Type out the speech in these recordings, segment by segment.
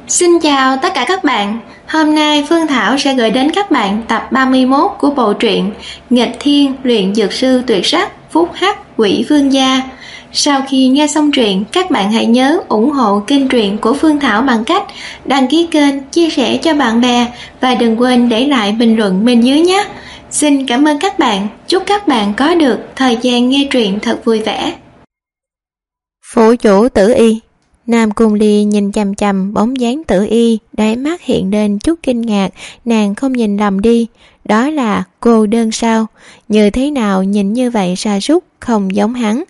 Xin chào tất cả các bạn. Hôm nay Phương Thảo sẽ gửi đến các bạn tập 31 của bộ truyện Nghịch Thiên Luyện Dược Sư Tuyệt Sắc Phúc Hắc Quỷ Vương Gia. Sau khi nghe xong truyện, các bạn hãy nhớ ủng hộ kênh truyện của Phương Thảo bằng cách đăng ký kênh, chia sẻ cho bạn bè và đừng quên để lại bình luận bên dưới nhé. Xin cảm ơn các bạn. Chúc các bạn có được thời gian nghe truyện thật vui vẻ. Phủ chủ Tử Y. Nam Cung Ly nhìn chằm chằm bóng dáng Tử Y, đáy mắt hiện lên chút kinh ngạc. Nàng không nhìn lầm đi, đó là cô đơn sao? Như thế nào nhìn như vậy sa sút, không giống hắn.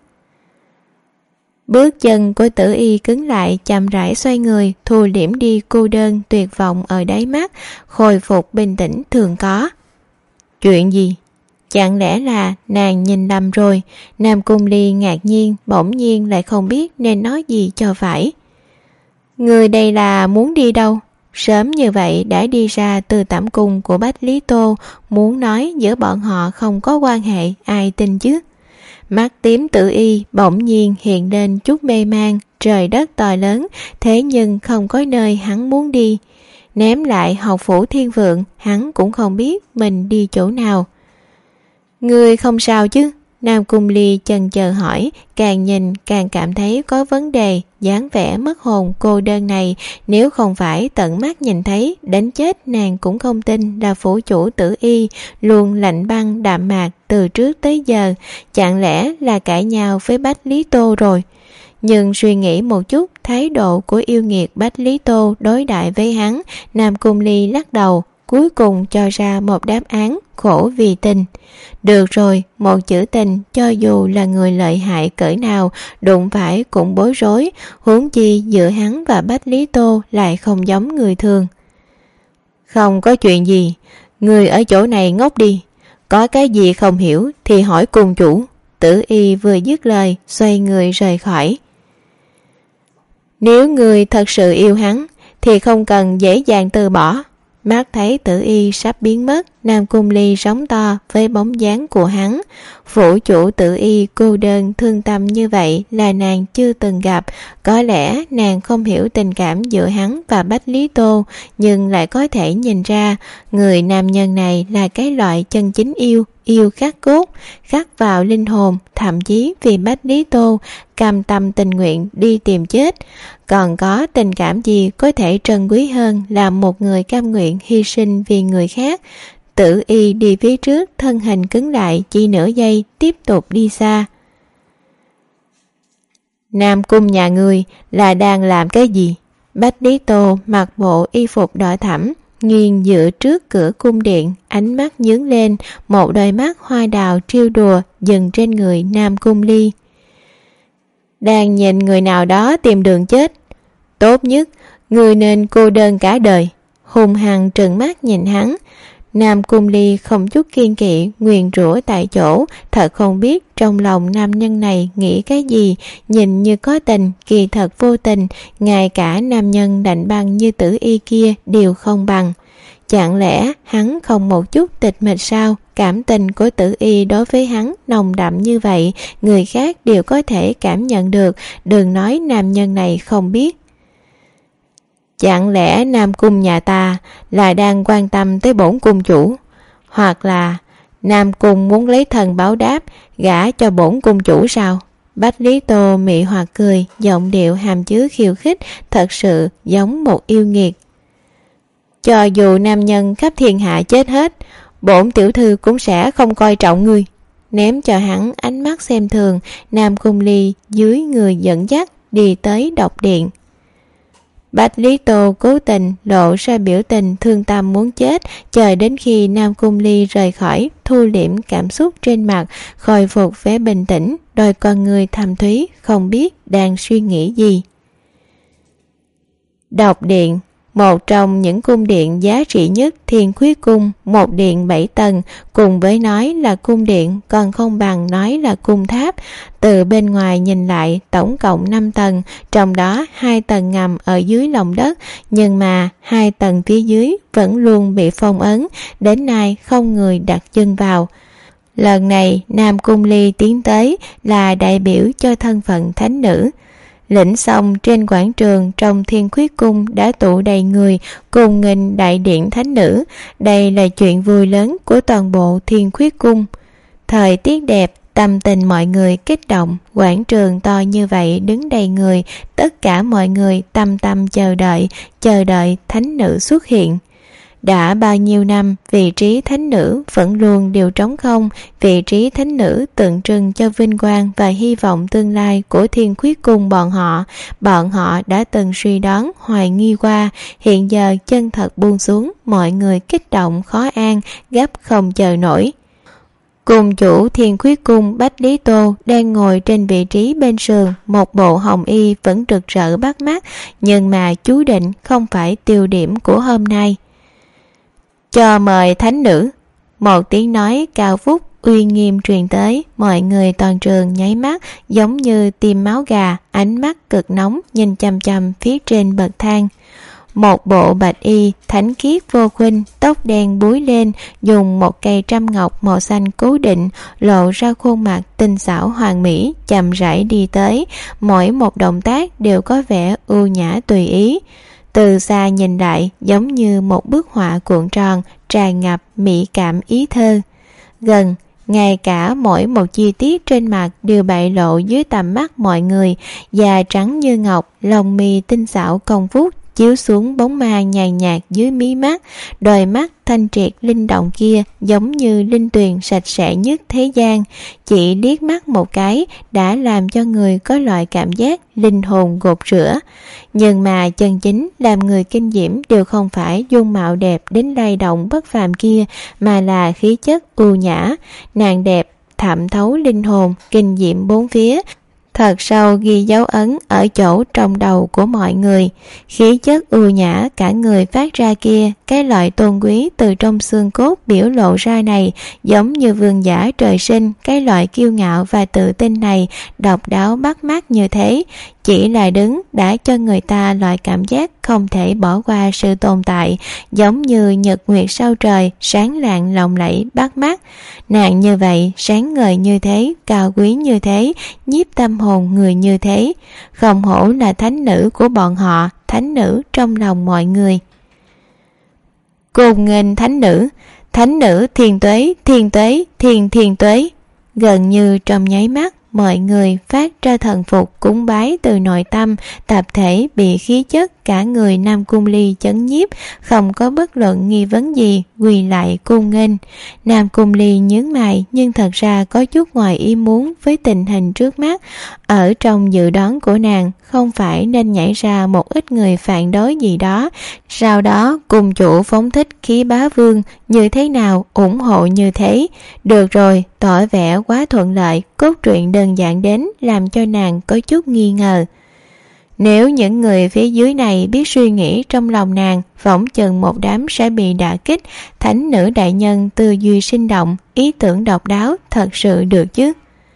Bước chân của Tử Y cứng lại, chậm rãi xoay người, thu liễm đi cô đơn tuyệt vọng ở đáy mắt, khôi phục bình tĩnh thường có. Chuyện gì? Chẳng lẽ là nàng nhìn lầm rồi? Nam Cung Ly ngạc nhiên, bỗng nhiên lại không biết nên nói gì cho phải. Người đây là muốn đi đâu? Sớm như vậy đã đi ra từ tẩm cung của Bách Lý Tô, muốn nói giữa bọn họ không có quan hệ, ai tin chứ? Mắt tím Tử Y bỗng nhiên hiện lên chút mê man. Trời đất to lớn, thế nhưng không có nơi hắn muốn đi. Ném lại học phủ Thiên Vượng, hắn cũng không biết mình đi chỗ nào. Người không sao chứ? Nam Cung Ly chần chờ hỏi, càng nhìn càng cảm thấy có vấn đề. Dáng vẻ mất hồn cô đơn này, nếu không phải tận mắt nhìn thấy, đến chết nàng cũng không tin là phủ chủ Tử Y luôn lạnh băng đạm mạc từ trước tới giờ. Chẳng lẽ là cãi nhau với Bách Lý Tô rồi? Nhưng suy nghĩ một chút thái độ của yêu nghiệt Bách Lý Tô đối đãi với hắn, Nam Cung Ly lắc đầu, cuối cùng cho ra một đáp án: khổ vì tình. Được rồi, một chữ tình cho dù là người lợi hại cỡ nào đụng phải cũng bối rối, huống chi giữa hắn và Bách Lý Tô lại không giống người thường. Không có chuyện gì, người ở chỗ này ngốc đi, có cái gì không hiểu thì hỏi cung chủ. Tử Y vừa dứt lời xoay người rời khỏi. Nếu người thật sự yêu hắn thì không cần dễ dàng từ bỏ. Mắt thấy Tử Y sắp biến mất, Nam Cung Ly sóng to với bóng dáng của hắn. Phủ chủ Tử Y cô đơn thương tâm như vậy là nàng chưa từng gặp. Có lẽ nàng không hiểu tình cảm giữa hắn và Bách Lý Tô, nhưng lại có thể nhìn ra người nam nhân này là cái loại chân chính yêu khắc cốt, khắc vào linh hồn, thậm chí vì Bách Lý Tô cam tâm tình nguyện đi tìm chết. Còn có tình cảm gì có thể trân quý hơn là một người cam nguyện hy sinh vì người khác. Tử Y đi phía trước, thân hình cứng lại chỉ nửa giây, tiếp tục đi xa. Nam cung nhà người là đang làm cái gì? Bách Lý Tô mặc bộ y phục đỏ thẫm, nghiêng dựa trước cửa cung điện, ánh mắt nhướng lên, một đôi mắt hoa đào trêu đùa dừng trên người Nam Cung Ly. Đang nhìn người nào đó tìm đường chết. Tốt nhất người nên cô đơn cả đời. Hùng hăng trừng mắt nhìn hắn. Nam Cung Ly không chút kiên kỵ nguyền rủa tại chỗ, thật không biết trong lòng nam nhân này nghĩ cái gì, nhìn như có tình, kỳ thật vô tình, ngay cả nam nhân lạnh băng như Tử Y kia đều không bằng. Chẳng lẽ hắn không một chút tịch mịch sao? Cảm tình của Tử Y đối với hắn nồng đậm như vậy, người khác đều có thể cảm nhận được, đừng nói nam nhân này không biết. Chẳng lẽ Nam Cung nhà ta là đang quan tâm tới bổn cung chủ? Hoặc là Nam Cung muốn lấy thần báo đáp gả cho bổn cung chủ sao? Bách Lý Tô mị hoặc cười, giọng điệu hàm chứa khiêu khích, thật sự giống một yêu nghiệt. Cho dù nam nhân khắp thiên hạ chết hết, bổn tiểu thư cũng sẽ không coi trọng ngươi. Ném cho hắn ánh mắt xem thường, Nam Cung Ly dưới người dẫn dắt đi tới độc điện. Bách Lý Tô cố tình lộ ra biểu tình thương tâm muốn chết, chờ đến khi Nam Cung Ly rời khỏi, thu liễm cảm xúc trên mặt, khôi phục vẻ bình tĩnh, đôi con người thầm thúy không biết đang suy nghĩ gì. Độc điện, một trong những cung điện giá trị nhất Thiên Khuyết Cung, một điện 7 tầng, cùng với nói là cung điện còn không bằng nói là cung tháp. Từ bên ngoài nhìn lại tổng cộng 5 tầng, trong đó 2 tầng ngầm ở dưới lòng đất, nhưng mà 2 tầng phía dưới vẫn luôn bị phong ấn, đến nay không người đặt chân vào. Lần này Nam Cung Ly tiến tới là đại biểu cho thân phận thánh nữ. Lĩnh xong trên quảng trường trong Thiên Khuyết Cung đã tụ đầy người cùng nghênh đại điện thánh nữ. Đây là chuyện vui lớn của toàn bộ Thiên Khuyết Cung. Thời tiết đẹp, tâm tình mọi người kích động, quảng trường to như vậy đứng đầy người, tất cả mọi người tâm chờ đợi thánh nữ xuất hiện. Đã bao nhiêu năm, vị trí thánh nữ vẫn luôn đều trống không. Vị trí thánh nữ tượng trưng cho vinh quang và hy vọng tương lai của Thiên Khuyết Cung bọn họ đã từng suy đoán, hoài nghi qua, hiện giờ chân thật buông xuống, mọi người kích động khó an, gấp không chờ nổi. Cung chủ Thiên Khuyết Cung Bách Lý Tô đang ngồi trên vị trí bên sườn, một bộ hồng y vẫn rực rỡ bắt mắt, nhưng mà chú định không phải tiêu điểm của hôm nay. Cho mời thánh nữ. Một tiếng nói cao vút uy nghiêm truyền tới, mọi người toàn trường nháy mắt giống như tim máu gà, ánh mắt cực nóng nhìn chằm chằm phía trên bậc thang. Một bộ bạch y thánh khiết vô khuynh, tóc đen búi lên, dùng một cây trăm ngọc màu xanh cố định, lộ ra khuôn mặt tinh xảo hoàn mỹ, chậm rãi đi tới, mỗi một động tác đều có vẻ ưu nhã tùy ý. Từ xa nhìn lại giống như một bức họa cuộn tròn, tràn ngập mỹ cảm ý thơ. Gần, ngay cả mỗi một chi tiết trên mặt đều bại lộ dưới tầm mắt mọi người, da trắng như ngọc, lông mi tinh xảo cong vút chiếu xuống bóng ma nhàn nhạt dưới mí mắt, đôi mắt thanh triệt linh động kia giống như linh tuyền sạch sẽ nhất thế gian, chỉ liếc mắt một cái đã làm cho người có loại cảm giác linh hồn gột rửa. Nhưng mà chân chính làm người kinh diễm đều không phải dung mạo đẹp đến lay động bất phàm kia, mà là khí chất ưu nhã. Nàng đẹp thẩm thấu linh hồn, kinh diễm bốn phía, thật sâu ghi dấu ấn ở chỗ trong đầu của mọi người. Khí chất ưu nhã cả người phát ra kia, cái loại tôn quý từ trong xương cốt biểu lộ ra này, giống như vương giả trời sinh. Cái loại kiêu ngạo và tự tin này, độc đáo bắt mắt như thế, chỉ là đứng đã cho người ta loại cảm giác không thể bỏ qua sự tồn tại, giống như nhật nguyệt sau trời, sáng lạng lộng lẫy bắt mắt. Nàng như vậy, sáng ngời như thế, cao quý như thế, nhiếp tâm hồn người như thế, không hổ là thánh nữ của bọn họ, thánh nữ trong lòng mọi người. Cùng nghênh thánh nữ thiên tuế, thiên tuế. Gần như trong nháy mắt, mọi người phát ra thần phục cúng bái từ nội tâm, tập thể bị khí chất cả người Nam Cung Ly chấn nhiếp, không có bất luận nghi vấn gì, quỳ lại cung nghênh. Nam Cung Ly nhướng mày, nhưng thật ra có chút ngoài ý muốn với tình hình trước mắt. Ở trong dự đoán của nàng, không phải nên nhảy ra một ít người phản đối gì đó, sau đó cùng chủ phóng thích khí bá vương, như thế nào ủng hộ như thế. Được rồi, tỏ vẻ quá thuận lợi, cốt truyện đơn giản đến làm cho nàng có chút nghi ngờ. Nếu những người phía dưới này biết suy nghĩ trong lòng nàng, phỏng chừng một đám sẽ bị đả kích. Thánh nữ đại nhân tư duy sinh động, ý tưởng độc đáo, thật sự được chứ.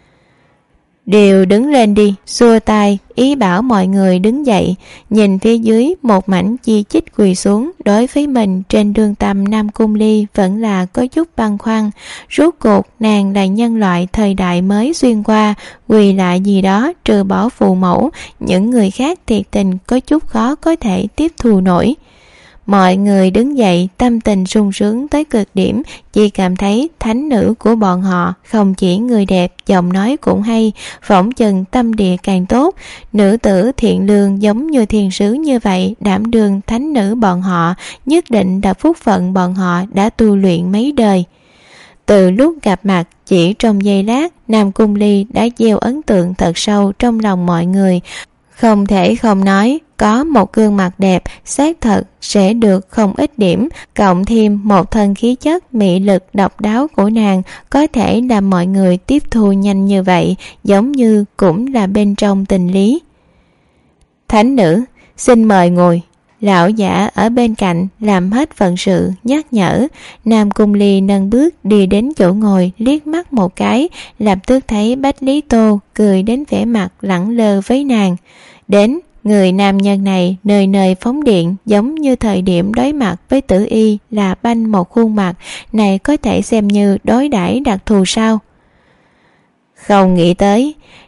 Đều đứng lên đi, xua tay, ý bảo mọi người đứng dậy. Nhìn phía dưới một mảnh chi chít quỳ xuống, đối với mình trên đường tâm Nam Cung Ly vẫn là có chút băn khoăn. Rốt cuộc nàng là nhân loại thời đại mới xuyên qua, quỳ lại gì đó trừ bỏ phụ mẫu, những người khác thiệt tình có chút khó có thể tiếp thu nổi. Mọi người đứng dậy, tâm tình sung sướng tới cực điểm, chỉ cảm thấy thánh nữ của bọn họ không chỉ người đẹp, giọng nói cũng hay, phỏng chừng tâm địa càng tốt. Nữ tử thiện lương giống như thiên sứ như vậy, đảm đương thánh nữ bọn họ, nhất định là phúc phận bọn họ đã tu luyện mấy đời. Từ lúc gặp mặt, chỉ trong giây lát, Nam Cung Ly đã gieo ấn tượng thật sâu trong lòng mọi người. Không thể không nói, có một gương mặt đẹp, xác thật sẽ được không ít điểm, cộng thêm một thân khí chất, mị lực độc đáo của nàng, có thể làm mọi người tiếp thu nhanh như vậy, giống như cũng là bên trong tình lý. Thánh nữ, xin mời ngồi. Lão giả ở bên cạnh làm hết phận sự nhắc nhở. Nam Cung Ly nâng bước đi đến chỗ ngồi, liếc mắt một cái, lập tức thấy Bách Lý Tô cười đến vẻ mặt lẳng lơ với nàng. Đến, người nam nhân này nơi nơi phóng điện, giống như thời điểm đối mặt với Tử Y là banh một khuôn mặt, này có thể xem như đối đãi đặc thù sao? Không nghĩ tới,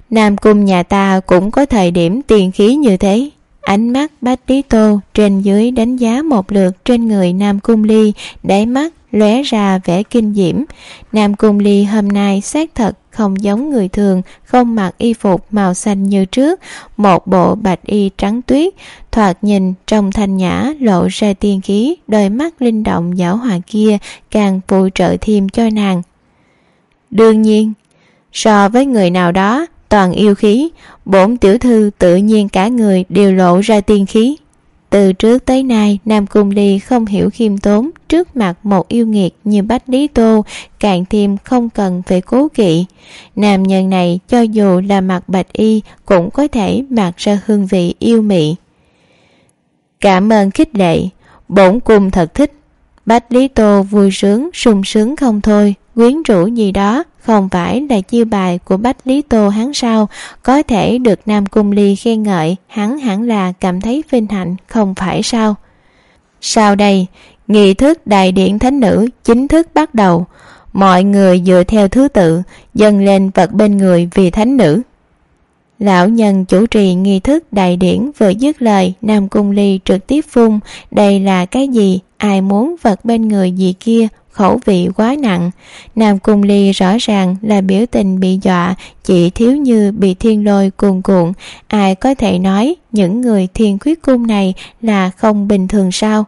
Nam cung nhà ta cũng có thời điểm tiền khí như thế. Ánh mắt Bách Lý Tô trên dưới đánh giá một lượt trên người Nam Cung Ly, đáy mắt lóe ra vẻ kinh diễm. Nam Cung Ly hôm nay xác thật không giống người thường, không mặc y phục màu xanh như trước, một bộ bạch y trắng tuyết, thoạt nhìn trong thanh nhã lộ ra tiên khí, đôi mắt linh động giảo hoạt kia càng phụ trợ thêm cho nàng. Đương nhiên, so với người nào đó toàn yêu khí, bổn tiểu thư tự nhiên cả người đều lộ ra tiên khí. Từ trước tới nay, Nam Cung Ly không hiểu khiêm tốn trước mặt một yêu nghiệt như Bách Lý Tô, càng thêm không cần phải cố kỵ. Nam nhân này cho dù là mặc bạch y cũng có thể mặc ra hương vị yêu mị. Cảm ơn khích lệ, bổn cung thật thích. Bách Lý Tô vui sướng, sung sướng không thôi, quyến rũ gì đó không phải là chiêu bài của Bách Lý Tô hắn sao, có thể được Nam Cung Ly khen ngợi, hắn hẳn là cảm thấy vinh hạnh không phải sao. Sau đây, nghi thức đại điện thánh nữ chính thức bắt đầu, mọi người dựa theo thứ tự dâng lên vật bên người vì thánh nữ. Lão nhân chủ trì nghi thức đại điển vừa dứt lời, Nam Cung Ly trực tiếp phun, đây là cái gì, ai muốn vật bên người gì kia, khẩu vị quá nặng. Nam Cung Ly rõ ràng là biểu tình bị dọa, chỉ thiếu như bị thiên lôi cuồn cuộn. Ai có thể nói những người Thiên Khuyết Cung này là không bình thường sao?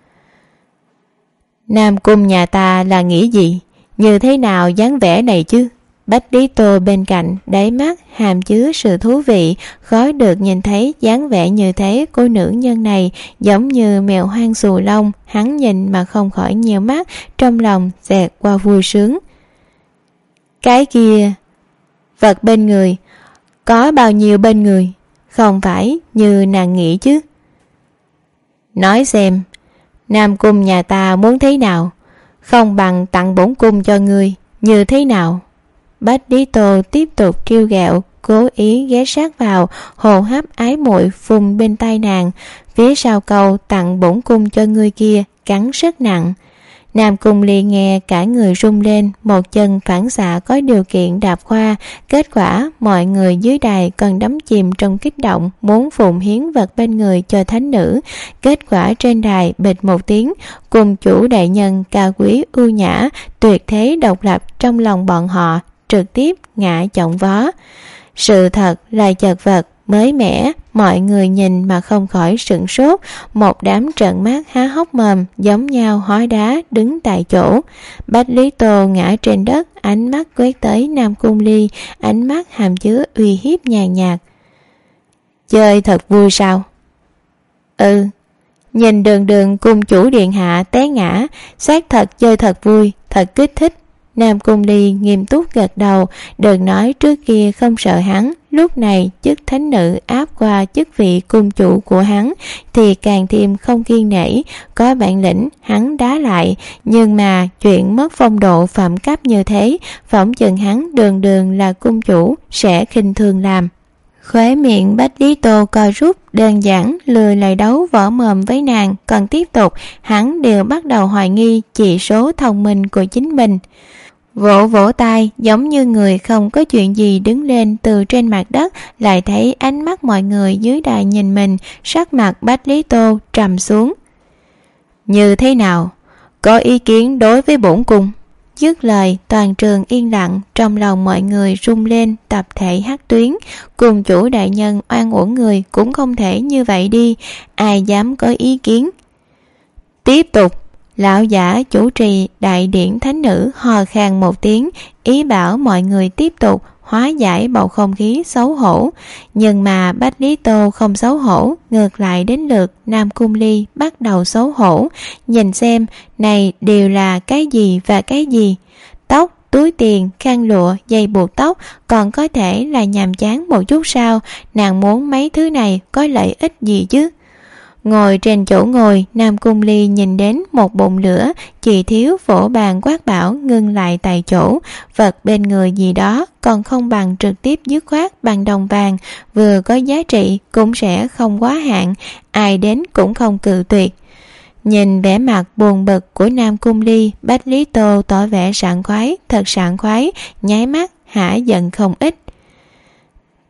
Nam Cung nhà ta là nghĩ gì? Như thế nào dáng vẻ này chứ? Bách Lý Tô bên cạnh, đáy mắt hàm chứa sự thú vị, khó được nhìn thấy dáng vẻ như thế của nữ nhân này, giống như mèo hoang xù lông. Hắn nhìn mà không khỏi nhiều mắt, trong lòng xẹt qua vui sướng. Cái kia, vật bên người, có bao nhiêu bên người? Không phải như nàng nghĩ chứ? Nói xem, Nam Cung nhà ta muốn thế nào? Không bằng tặng bổn cung cho ngươi, như thế nào? Bách Lý Tô tiếp tục trêu ghẹo, cố ý ghé sát vào, hô hấp ái muội phun bên tai nàng. Phía sau câu tặng bổn cung cho ngươi kia cắn rất nặng. Nam Cung Ly nghe cả người rung lên, một chân phản xạ có điều kiện đạp qua. Kết quả mọi người dưới đài còn đắm chìm trong kích động, muốn phụng hiến vật bên người cho thánh nữ. Kết quả trên đài bịch một tiếng, cùng chủ đại nhân cao quý ưu nhã, tuyệt thế độc lập trong lòng bọn họ trực tiếp ngã chồng vó. Sự thật là chật vật, mới mẻ, mọi người nhìn mà không khỏi sửng sốt, một đám trợn mắt há hốc mồm, giống nhau hóa đá đứng tại chỗ. Bách Lý Tô ngã trên đất, ánh mắt quét tới Nam Cung Ly, ánh mắt hàm chứa uy hiếp nhàn nhạt. Chơi thật vui sao? Ừ, nhìn đường đường cung chủ điện hạ té ngã, xác thật chơi thật vui, thật kích thích. Nam Cung Ly nghiêm túc gật đầu, đừng nói trước kia không sợ hắn, lúc này chức thánh nữ áp qua chức vị cung chủ của hắn thì càng thêm không kiên nể. Có bản lĩnh hắn đá lại, nhưng mà chuyện mất phong độ phẩm cấp như thế, phỏng chừng hắn đường đường là cung chủ sẽ khinh thường làm. Khóe miệng Bách Lý Tô co rút, đơn giản lười lại đấu võ mồm với nàng, còn tiếp tục hắn đều bắt đầu hoài nghi chỉ số thông minh của chính mình. Vỗ vỗ tay giống như người không có chuyện gì, đứng lên từ trên mặt đất, lại thấy ánh mắt mọi người dưới đài nhìn mình, sắc mặt Bách Lý Tô trầm xuống. Như thế nào? Có ý kiến đối với bổn cung? Dứt lời toàn trường yên lặng, trong lòng mọi người rung lên, tập thể hắc tuyến. Cùng chủ đại nhân oan uổng người cũng không thể như vậy đi, ai dám có ý kiến? Tiếp tục. Lão giả chủ trì đại điển thánh nữ hò khan một tiếng, ý bảo mọi người tiếp tục hóa giải bầu không khí xấu hổ. Nhưng mà Bách Lý Tô không xấu hổ, ngược lại đến lượt Nam Cung Ly bắt đầu xấu hổ. Nhìn xem này đều là cái gì và cái gì? Tóc, túi tiền, khăn lụa, dây buộc tóc, còn có thể là nhàm chán một chút sao? Nàng muốn mấy thứ này có lợi ích gì chứ? Ngồi trên chỗ ngồi, Nam Cung Ly nhìn đến một bụng lửa, chỉ thiếu vỗ bàn quát bảo ngưng lại tại chỗ. Vật bên người gì đó còn không bằng trực tiếp dứt khoát bằng đồng vàng, vừa có giá trị cũng sẽ không quá hạn, ai đến cũng không cự tuyệt. Nhìn vẻ mặt buồn bực của Nam Cung Ly, Bách Lý Tô tỏ vẻ sảng khoái, thật sảng khoái, nháy mắt hả giận không ít.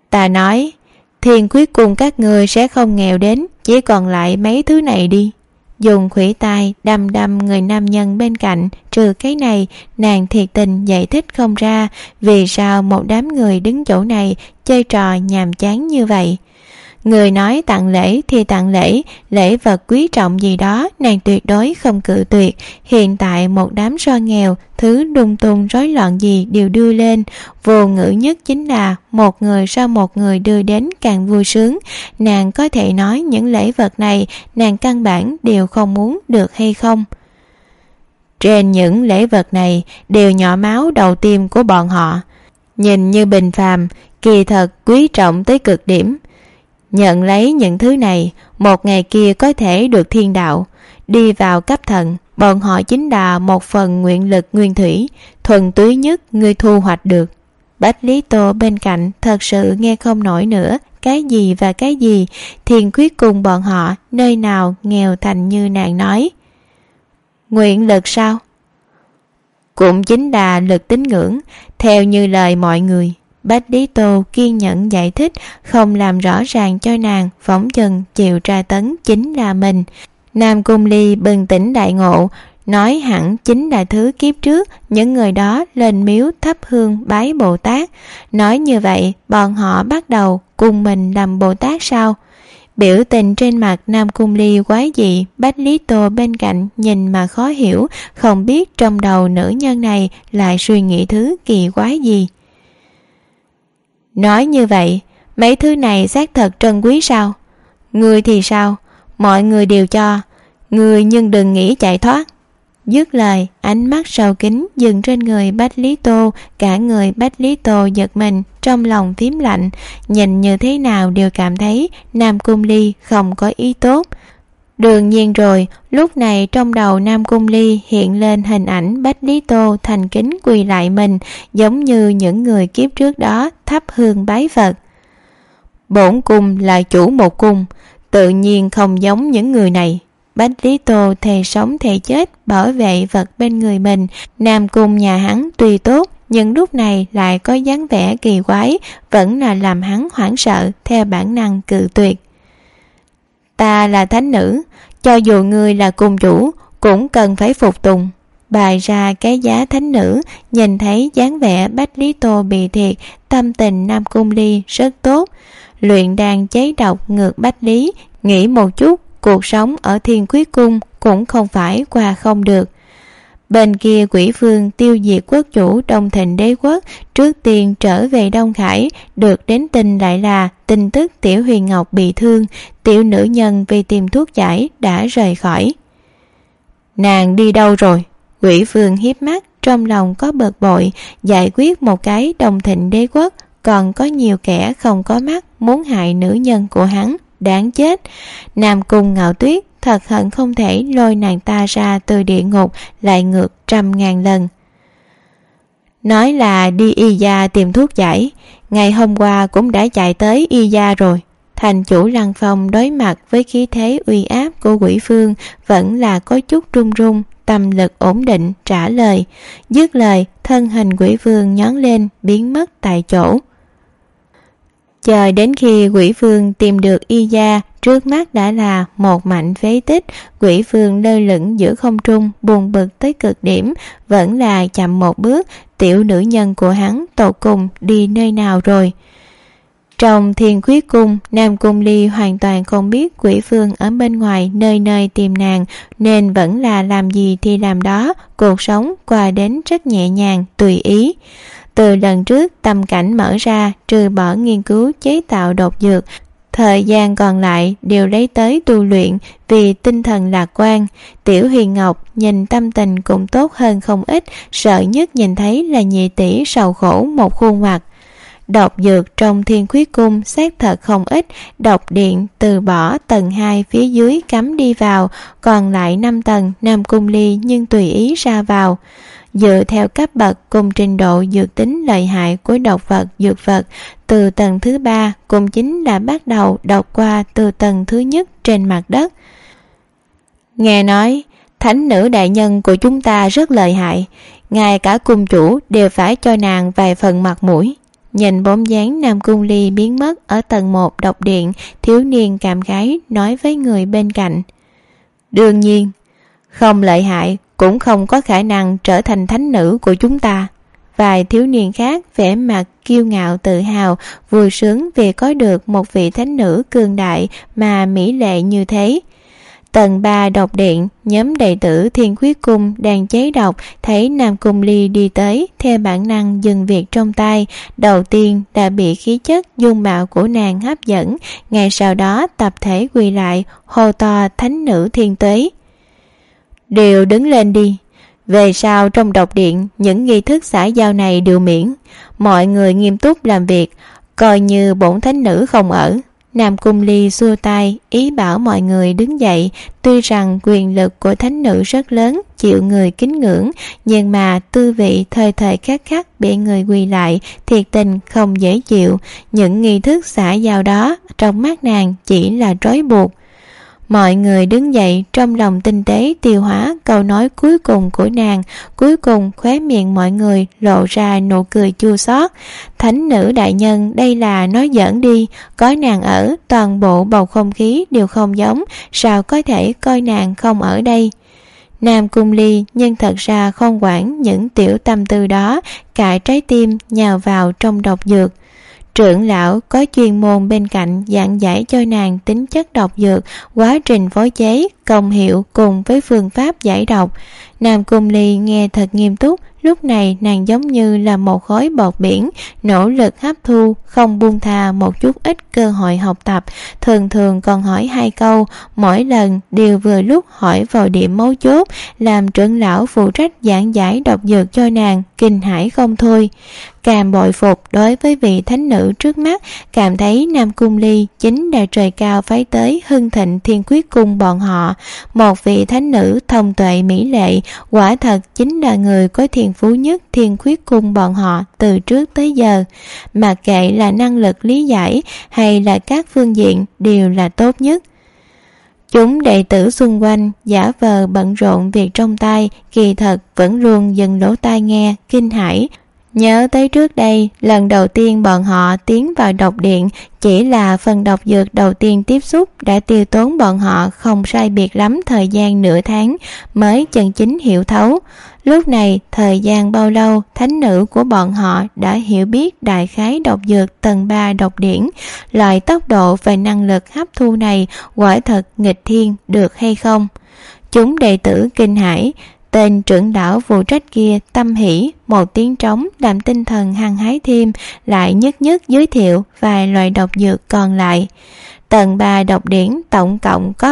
Ta nói, Thiên Khuyết Cung các ngươi sẽ không nghèo đến, chỉ còn lại mấy thứ này đi. Dùng khuỷu tay đâm đâm người nam nhân bên cạnh. Trừ cái này, nàng thiệt tình giải thích không ra vì sao một đám người đứng chỗ này chơi trò nhàm chán như vậy. Người nói tặng lễ thì tặng lễ, lễ vật quý trọng gì đó nàng tuyệt đối không cự tuyệt. Hiện tại một đám so nghèo, thứ lung tung rối loạn gì đều đưa lên. Vô ngữ nhất chính là một người sau một người đưa đến càng vui sướng. Nàng có thể nói những lễ vật này nàng căn bản đều không muốn được hay không. Trên những lễ vật này đều nhỏ máu đầu tiên của bọn họ. Nhìn như bình phàm, kỳ thật quý trọng tới cực điểm. Nhận lấy những thứ này, một ngày kia có thể được thiên đạo. Đi vào cấp thần, bọn họ chính là một phần nguyện lực nguyên thủy, thuần túy nhất người thu hoạch được. Bách Lý Tô bên cạnh thật sự nghe không nổi nữa. Cái gì và cái gì, Thiên Khuyết Cung bọn họ nơi nào nghèo thành như nàng nói. Nguyện lực sao? Cũng chính là lực tín ngưỡng, theo như lời mọi người. Bách Lý Tô kiên nhẫn giải thích, không làm rõ ràng cho nàng, phỏng chừng chịu tra tấn chính là mình. Nam Cung Ly bừng tỉnh đại ngộ, nói hẳn chính là thứ kiếp trước những người đó lên miếu thắp hương bái Bồ Tát. Nói như vậy, bọn họ bắt đầu cùng mình làm Bồ Tát sao? Biểu tình trên mặt Nam Cung Ly quái dị, Bách Lý Tô bên cạnh nhìn mà khó hiểu, không biết trong đầu nữ nhân này lại suy nghĩ thứ kỳ quái gì. Nói như vậy, mấy thứ này xác thật trân quý sao? Người thì sao? Mọi người đều cho. Người nhưng đừng nghĩ chạy thoát. Dứt lời, ánh mắt sâu kín dừng trên người Bách Lý Tô. Cả người Bách Lý Tô giật mình, trong lòng phím lạnh. Nhìn như thế nào đều cảm thấy Nam Cung Ly không có ý tốt. Đương nhiên rồi, lúc này trong đầu Nam Cung Ly hiện lên hình ảnh Bách Lý Tô thành kính quỳ lại mình, giống như những người kiếp trước đó thắp hương bái Phật. Bổn cung là chủ một cung, tự nhiên không giống những người này. Bách Lý Tô thề sống thề chết bảo vệ vật bên người mình. Nam cung nhà hắn tuy tốt, nhưng lúc này lại có dáng vẻ kỳ quái, vẫn là làm hắn hoảng sợ, theo bản năng cự tuyệt. Ta là thánh nữ, cho dù ngươi là cung chủ cũng cần phải phục tùng. Bày ra cái giá thánh nữ. Nhìn thấy dáng vẻ Bách Lý Tô bị thiệt, tâm tình Nam Cung Ly rất tốt. Luyện đan chế độc ngược Bách Lý, nghĩ một chút, cuộc sống ở Thiên Khuyết Cung cũng không phải qua không được. Bên kia Quỷ Vương tiêu diệt quốc chủ Đông Thịnh Đế Quốc, trước tiên trở về Đông Khải, được đến tin lại là tin tức Tiểu Huyền Ngọc bị thương, tiểu nữ nhân vì tìm thuốc giải đã rời khỏi. Nàng đi đâu rồi? Quỷ Vương hiếp mắt, trong lòng có bực bội, giải quyết một cái Đông Thịnh Đế Quốc, còn có nhiều kẻ không có mắt muốn hại nữ nhân của hắn, đáng chết. Nam Cung Ngạo Tuyết thật hận không thể lôi nàng ta ra từ địa ngục lại ngược 100.000 lần. Nói là đi y gia tìm thuốc giải, ngày hôm qua cũng đã chạy tới y gia rồi. Thành chủ Lăng Phong đối mặt với khí thế uy áp của Quỷ Vương vẫn là có chút run run, tâm lực ổn định trả lời. Dứt lời, thân hình Quỷ Vương nhón lên biến mất tại chỗ. Chờ đến khi Quỷ Vương tìm được y gia, trước mắt đã là một mảnh phế tích. Quỷ Vương lơ lửng giữa không trung, buồn bực tới cực điểm, vẫn là chậm một bước. Tiểu nữ nhân của hắn tột cùng đi nơi nào rồi? Trong Thiên Khuyết Cung, Nam Cung Ly hoàn toàn không biết Quỷ Vương ở bên ngoài nơi nơi tìm nàng, nên vẫn là làm gì thì làm đó, cuộc sống qua đến rất nhẹ nhàng, tùy ý. Từ lần trước tâm cảnh mở ra, trừ bỏ nghiên cứu chế tạo độc dược, thời gian còn lại đều lấy tới tu luyện, vì tinh thần lạc quan. Tiểu Huyền Ngọc nhìn tâm tình cũng tốt hơn không ít, sợ nhất nhìn thấy là nhị tỷ sầu khổ một khuôn mặt. Độc dược trong Thiên Khuyết Cung xác thật không ít, độc điện từ bỏ tầng 2 phía dưới cắm đi vào, còn lại 5 tầng Nam Cung Ly nhưng tùy ý ra vào. Dựa theo cấp bậc cùng trình độ dược tính lợi hại của độc vật dược vật, từ tầng thứ 3 cũng chính là bắt đầu đọc qua từ tầng thứ nhất trên mặt đất. Nghe nói thánh nữ đại nhân của chúng ta rất lợi hại, ngay cả cung chủ đều phải cho nàng vài phần mặt mũi. Nhìn bóng dáng Nam Cung Ly biến mất ở tầng 1 độc điện, thiếu niên cảm khái nói với người bên cạnh: đương nhiên, không lợi hại cũng không có khả năng trở thành thánh nữ của chúng ta. Vài thiếu niên khác vẻ mặt kiêu ngạo tự hào, vui sướng vì có được một vị thánh nữ cường đại mà mỹ lệ như thế. Tầng 3 độc điện, nhóm đệ tử Thiên Khuyết Cung đang chế độc thấy Nam Cung Ly đi tới, theo bản năng dừng việc trong tay. Đầu tiên đã bị khí chất dung mạo của nàng hấp dẫn, ngay sau đó tập thể quỳ lại hô to thánh nữ Thiên Tuế. Đều đứng lên đi. Về sau trong độc điện, những nghi thức xã giao này đều miễn. Mọi người nghiêm túc làm việc, coi như bổn thánh nữ không ở. Nam Cung Ly xua tay ý bảo mọi người đứng dậy. Tuy rằng quyền lực của thánh nữ rất lớn, chịu người kính ngưỡng, nhưng mà tư vị thời thời khắc khắc bị người quỳ lại, thiệt tình không dễ chịu. Những nghi thức xã giao đó trong mắt nàng chỉ là trói buộc. Mọi người đứng dậy, trong lòng tinh tế tiêu hóa câu nói cuối cùng của nàng. Cuối cùng khóe miệng mọi người lộ ra nụ cười chua xót. Thánh nữ đại nhân, đây là nói giỡn đi. Có nàng ở, toàn bộ bầu không khí đều không giống, sao có thể coi nàng không ở đây. Nam Cung Ly nhưng thật ra không quản những tiểu tâm tư đó, cài trái tim nhào vào trong độc dược. Trưởng lão có chuyên môn bên cạnh giảng giải cho nàng tính chất độc dược, quá trình phối chế, công hiệu cùng với phương pháp giải độc. Nam Cung Ly nghe thật nghiêm túc, lúc này nàng giống như là một khối bọt biển, nỗ lực hấp thu, không buông tha một chút ít cơ hội học tập. Thường thường còn hỏi 2 câu, mỗi lần đều vừa lúc hỏi vào điểm mấu chốt, làm trưởng lão phụ trách giảng giải độc dược cho nàng kinh hãi không thôi. Càng bội phục đối với vị thánh nữ trước mắt, cảm thấy Nam Cung Ly chính là trời cao phái tới hưng thịnh Thiên Khuyết Cung bọn họ. Một vị thánh nữ thông tuệ mỹ lệ, quả thật chính là người có thiên phú nhất Thiên Khuyết Cung bọn họ từ trước tới giờ. Mặc kệ là năng lực lý giải hay là các phương diện đều là tốt nhất. Chúng đệ tử xung quanh giả vờ bận rộn việc trong tay, kỳ thật vẫn luôn dừng lỗ tai nghe, kinh hãi. Nhớ tới trước đây, lần đầu tiên bọn họ tiến vào độc điện, chỉ là phần độc dược đầu tiên tiếp xúc đã tiêu tốn bọn họ không sai biệt lắm thời gian nửa tháng mới chân chính hiểu thấu. Lúc này, thời gian bao lâu, thánh nữ của bọn họ đã hiểu biết đại khái độc dược tầng 3 độc điển. Loại tốc độ và năng lực hấp thu này quả thật nghịch thiên được hay không? Chúng đệ tử kinh hãi. Tên trưởng lão phụ trách kia tâm hỉ, một tiếng trống làm tinh thần hăng hái thêm, lại nhất giới thiệu vài loại độc dược còn lại. Tầng 3 độc điển tổng cộng có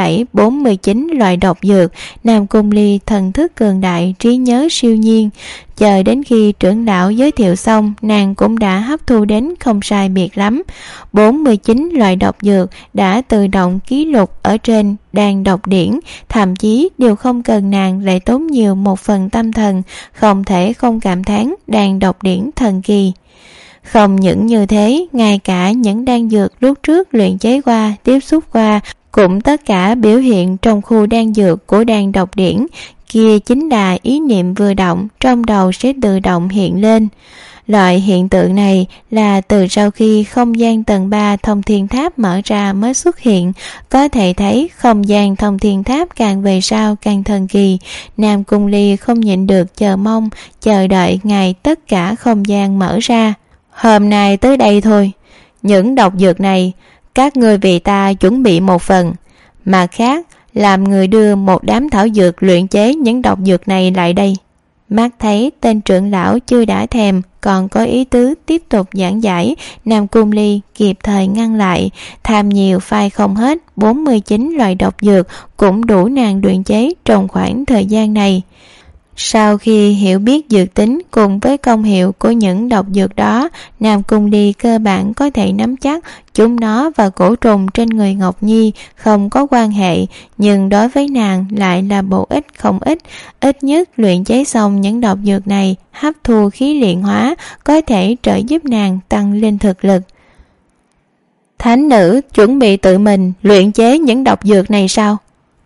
7749 loại độc dược. Nam Cung Ly thần thức cường đại, trí nhớ siêu nhiên. Chờ đến khi trưởng lão giới thiệu xong, nàng cũng đã hấp thu đến không sai biệt lắm. 49 loại độc dược đã tự động ký lục ở trên đàn độc điển, thậm chí đều không cần nàng lại tốn nhiều một phần tâm thần, không thể không cảm thán đàn độc điển thần kỳ. Không những như thế, ngay cả những đan dược lúc trước luyện chế qua, tiếp xúc qua, cũng tất cả biểu hiện trong khu đan dược của đan độc điển. Kia chính là ý niệm vừa động, trong đầu sẽ tự động hiện lên. Loại hiện tượng này là từ sau khi không gian tầng 3 thông thiên tháp mở ra mới xuất hiện. Có thể thấy không gian thông thiên tháp càng về sau càng thần kỳ. Nam Cung Ly không nhịn được chờ mong, chờ đợi ngày tất cả không gian mở ra. Hôm nay tới đây thôi. Những độc dược này, các ngươi vì ta chuẩn bị một phần. Mà khác, làm người đưa một đám thảo dược luyện chế những độc dược này lại đây. Mắt thấy tên trưởng lão chưa đã thèm, còn có ý tứ tiếp tục giảng giải, Nam Cung Ly kịp thời ngăn lại. Tham nhiều phai không hết, 49 loại độc dược cũng đủ nàng luyện chế trong khoảng thời gian này. Sau khi hiểu biết dược tính cùng với công hiệu của những độc dược đó, Nam Cung Ly cơ bản có thể nắm chắc chúng nó và cổ trùng trên người Ngọc Nhi không có quan hệ, nhưng đối với nàng lại là bổ ích không ít. Ít nhất luyện chế xong những độc dược này, hấp thu khí luyện hóa có thể trợ giúp nàng tăng lên thực lực. Thánh nữ chuẩn bị tự mình luyện chế những độc dược này sao?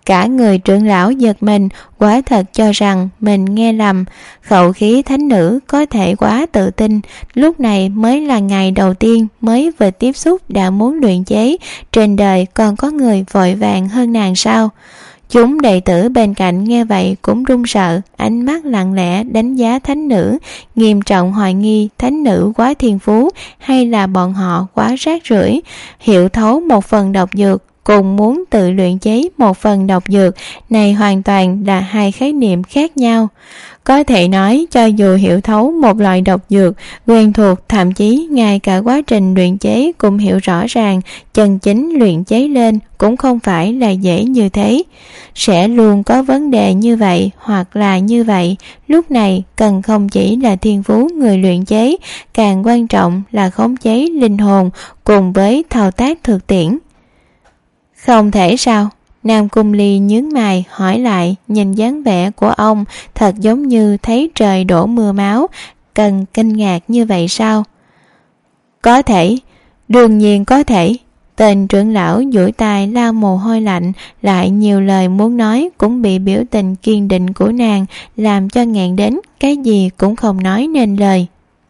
Cả người trưởng lão giật mình, quả thật cho rằng mình nghe lầm. Khẩu khí thánh nữ có thể quá tự tin. Lúc này mới là ngày đầu tiên mới vừa tiếp xúc đã muốn luyện chế. Trên đời còn có người vội vàng hơn nàng sao? Chúng đệ tử bên cạnh nghe vậy cũng run sợ, ánh mắt lặng lẽ đánh giá thánh nữ, nghiêm trọng hoài nghi thánh nữ quá thiên phú hay là bọn họ quá rác rưởi. Hiểu thấu một phần độc dược cùng muốn tự luyện chế một phần độc dược này hoàn toàn là hai khái niệm khác nhau. Có thể nói cho dù hiểu thấu một loại độc dược, quen thuộc, thậm chí ngay cả quá trình luyện chế cũng hiểu rõ ràng, chân chính luyện chế lên cũng không phải là dễ như thế. Sẽ luôn có vấn đề như vậy hoặc là như vậy. Lúc này cần không chỉ là thiên phú người luyện chế, càng quan trọng là khống chế linh hồn cùng với thao tác thực tiễn. Không thể sao? Nam Cung Ly nhướng mày hỏi lại, nhìn dáng vẻ của ông thật giống như thấy trời đổ mưa máu, cần kinh ngạc như vậy sao? Có thể, đương nhiên có thể. Tên trưởng lão duỗi tay lau mồ hôi lạnh, lại nhiều lời muốn nói cũng bị biểu tình kiên định của nàng làm cho nghẹn đến, cái gì cũng không nói nên lời.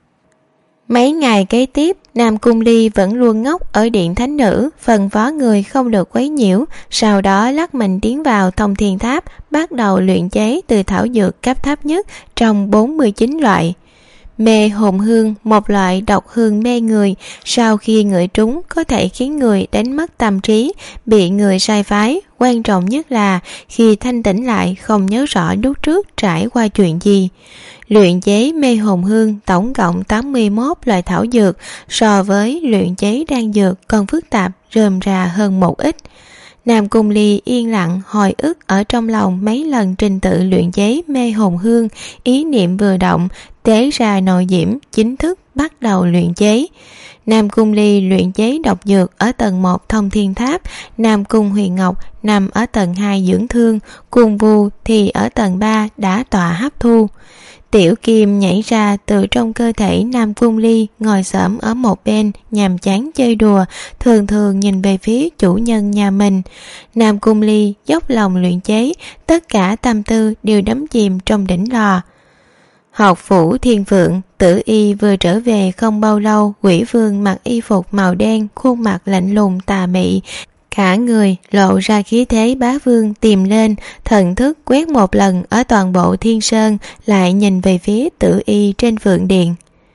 Mấy ngày kế tiếp, Nam Cung Ly vẫn luôn ngốc ở điện thánh nữ, phân phó người không được quấy nhiễu, sau đó lắc mình tiến vào Thông Thiên Tháp, bắt đầu luyện chế từ thảo dược cấp thấp nhất trong 49 loại. Mê hồn hương, một loại độc hương mê người, sau khi ngửi trúng có thể khiến người đánh mất tâm trí, bị người sai phái. Quan trọng nhất là khi thanh tỉnh lại không nhớ rõ lúc trước trải qua chuyện gì. Luyện chế mê hồn hương tổng cộng 81 loại thảo dược, so với luyện chế đan dược còn phức tạp, rườm rà hơn một ít. Nam Cung Ly yên lặng hồi ức ở trong lòng mấy lần trình tự luyện chế mê hồn hương, ý niệm vừa động, tế ra nội diễm, chính thức bắt đầu luyện chế. Nam Cung Ly luyện chế độc dược ở tầng 1 Thông Thiên Tháp, Nam Cung Huyền Ngọc nằm ở tầng 2 dưỡng thương, Cuồng Vu thì ở tầng 3 đã tọa hấp thu. Tiểu Kim nhảy ra từ trong cơ thể Nam Cung Ly, ngồi xổm ở một bên nhàm chán chơi đùa, thường thường nhìn về phía chủ nhân nhà mình. Nam Cung Ly dốc lòng luyện chế, tất cả tâm tư đều đắm chìm trong đỉnh lò. Học phủ Thiên Phượng, Tử Y vừa trở về không bao lâu, Quỷ Vương mặc y phục màu đen, khuôn mặt lạnh lùng tà mị, cả người lộ ra khí thế bá vương tìm lên, thần thức quét một lần ở toàn bộ Thiên Sơn, lại nhìn về phía Tử Y trên Phượng Điện.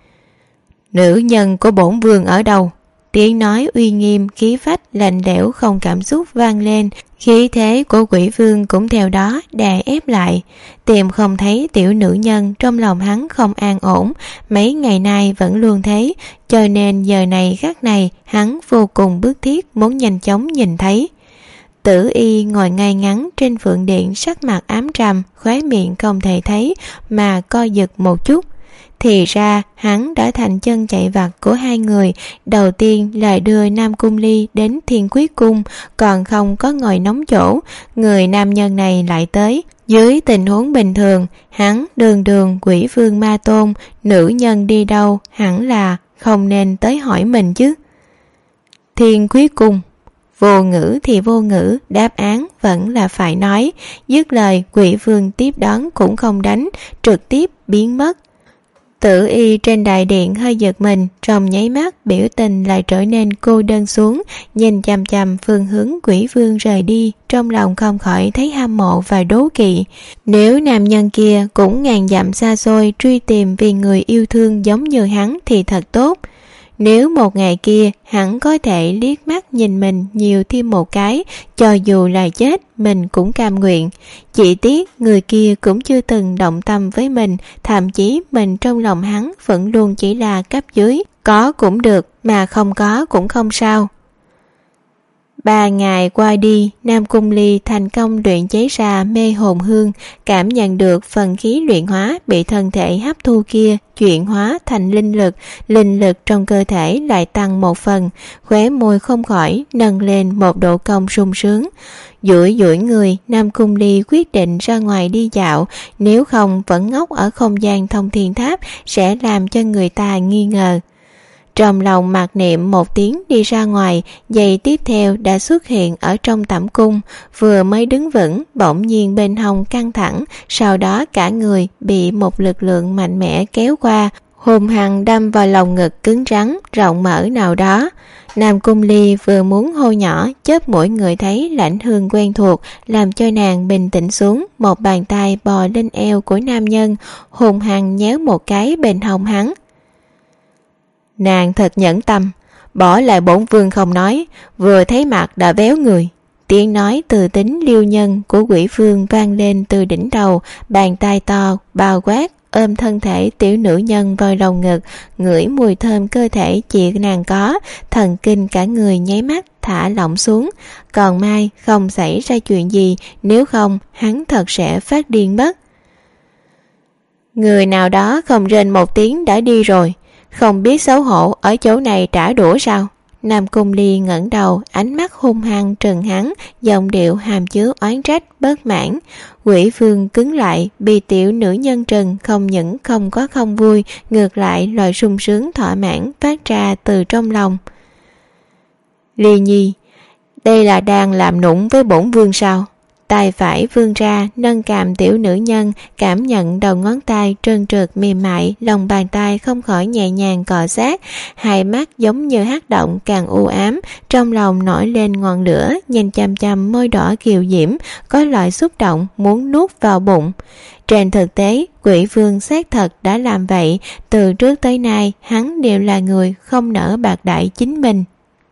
Nữ nhân của bổn vương ở đâu? Tiếng nói uy nghiêm, khí phách lạnh lẽo không cảm xúc vang lên, khí thế của Quỷ Vương cũng theo đó đè ép lại. Tìm không thấy tiểu nữ nhân, trong lòng hắn không an ổn, mấy ngày nay vẫn luôn thế, cho nên giờ này khắc này hắn vô cùng bức thiết muốn nhanh chóng nhìn thấy. Tử Y ngồi ngay ngắn trên Phượng Điện, sắc mặt ám trầm, khóe miệng không thể thấy mà co giật một chút. Thì ra hắn đã thành chân chạy vặt của hai người. Đầu tiên là đưa Nam Cung Ly đến Thiên Quý Cung, còn không có ngồi nóng chỗ, người nam nhân này lại tới. Dưới tình huống bình thường, hắn đường đường Quỷ Vương Ma Tôn, nữ nhân đi đâu hẳn là không nên tới hỏi mình chứ. Thiên Quý Cung. Vô ngữ thì vô ngữ, đáp án vẫn là phải nói. Dứt lời, Quỷ Vương tiếp đón cũng không đánh, trực tiếp biến mất. Tử Y trên đại điện hơi giật mình, trong nháy mắt biểu tình lại trở nên cô đơn xuống, nhìn chằm chằm phương hướng Quỷ Vương rời đi, trong lòng không khỏi thấy hâm mộ và đố kỵ. Nếu nam nhân kia cũng ngàn dặm xa xôi truy tìm vì người yêu thương giống như hắn thì thật tốt. Nếu một ngày kia hắn có thể liếc mắt nhìn mình nhiều thêm một cái, cho dù là chết mình cũng cam nguyện. Chỉ tiếc người kia cũng chưa từng động tâm với mình, thậm chí mình trong lòng hắn vẫn luôn chỉ là cấp dưới, có cũng được mà không có cũng không sao. 3 ngày qua đi, Nam Cung Ly thành công luyện chế ra mê hồn hương, cảm nhận được phần khí luyện hóa bị thân thể hấp thu kia chuyển hóa thành linh lực trong cơ thể lại tăng một phần, khóe môi không khỏi nâng lên một độ cong sung sướng. Duỗi người, Nam Cung Ly quyết định ra ngoài đi dạo, nếu không vẫn ngốc ở không gian Thông Thiên Tháp sẽ làm cho người ta nghi ngờ. Trong lòng mặc niệm một tiếng đi ra ngoài, giây tiếp theo đã xuất hiện ở trong tẩm cung, vừa mới đứng vững, bỗng nhiên bên hông căng thẳng, sau đó cả người bị một lực lượng mạnh mẽ kéo qua, hùng hăng đâm vào lồng ngực cứng rắn, rộng mở nào đó. Nam Cung Ly vừa muốn hô nhỏ, chớp mỗi người thấy lãnh hương quen thuộc, làm cho nàng bình tĩnh xuống, một bàn tay bò lên eo của nam nhân, hùng hăng nhéo một cái bên hông hắn. Nàng thật nhẫn tâm, bỏ lại bổn vương không nói, vừa thấy mặt đã véo người. Tiếng nói từ tính liêu nhân của quỷ vương vang lên từ đỉnh đầu, bàn tay to bao quát ôm thân thể tiểu nữ nhân vào lòng ngực, ngửi mùi thơm cơ thể chị nàng có, thần kinh cả người nháy mắt thả lỏng xuống. Còn mai không xảy ra chuyện gì, nếu không hắn thật sẽ phát điên mất. Người nào đó không rên một tiếng đã đi rồi, không biết xấu hổ ở chỗ này trả đũa sao? Nam Cung Ly ngẩng đầu, ánh mắt hung hăng trừng hắn, giọng điệu hàm chứa oán trách bất mãn. Quỷ vương cứng lại, bị tiểu nữ nhân trừng, không những không có không vui, ngược lại loại sung sướng thỏa mãn phát ra từ trong lòng. Ly Nhi, đây là đang làm nũng với bổn vương sao? Tay phải vươn ra nâng cằm tiểu nữ nhân, cảm nhận đầu ngón tay trơn trượt mềm mại, lòng bàn tay không khỏi nhẹ nhàng cọ sát, hai mắt giống như hắc động càng u ám, trong lòng nổi lên ngọn lửa, nhìn chăm chăm môi đỏ kiều diễm, có loại xúc động muốn nuốt vào bụng. Trên thực tế, quỷ vương xác thật đã làm vậy, từ trước tới nay hắn đều là người không nỡ bạc đãi chính mình.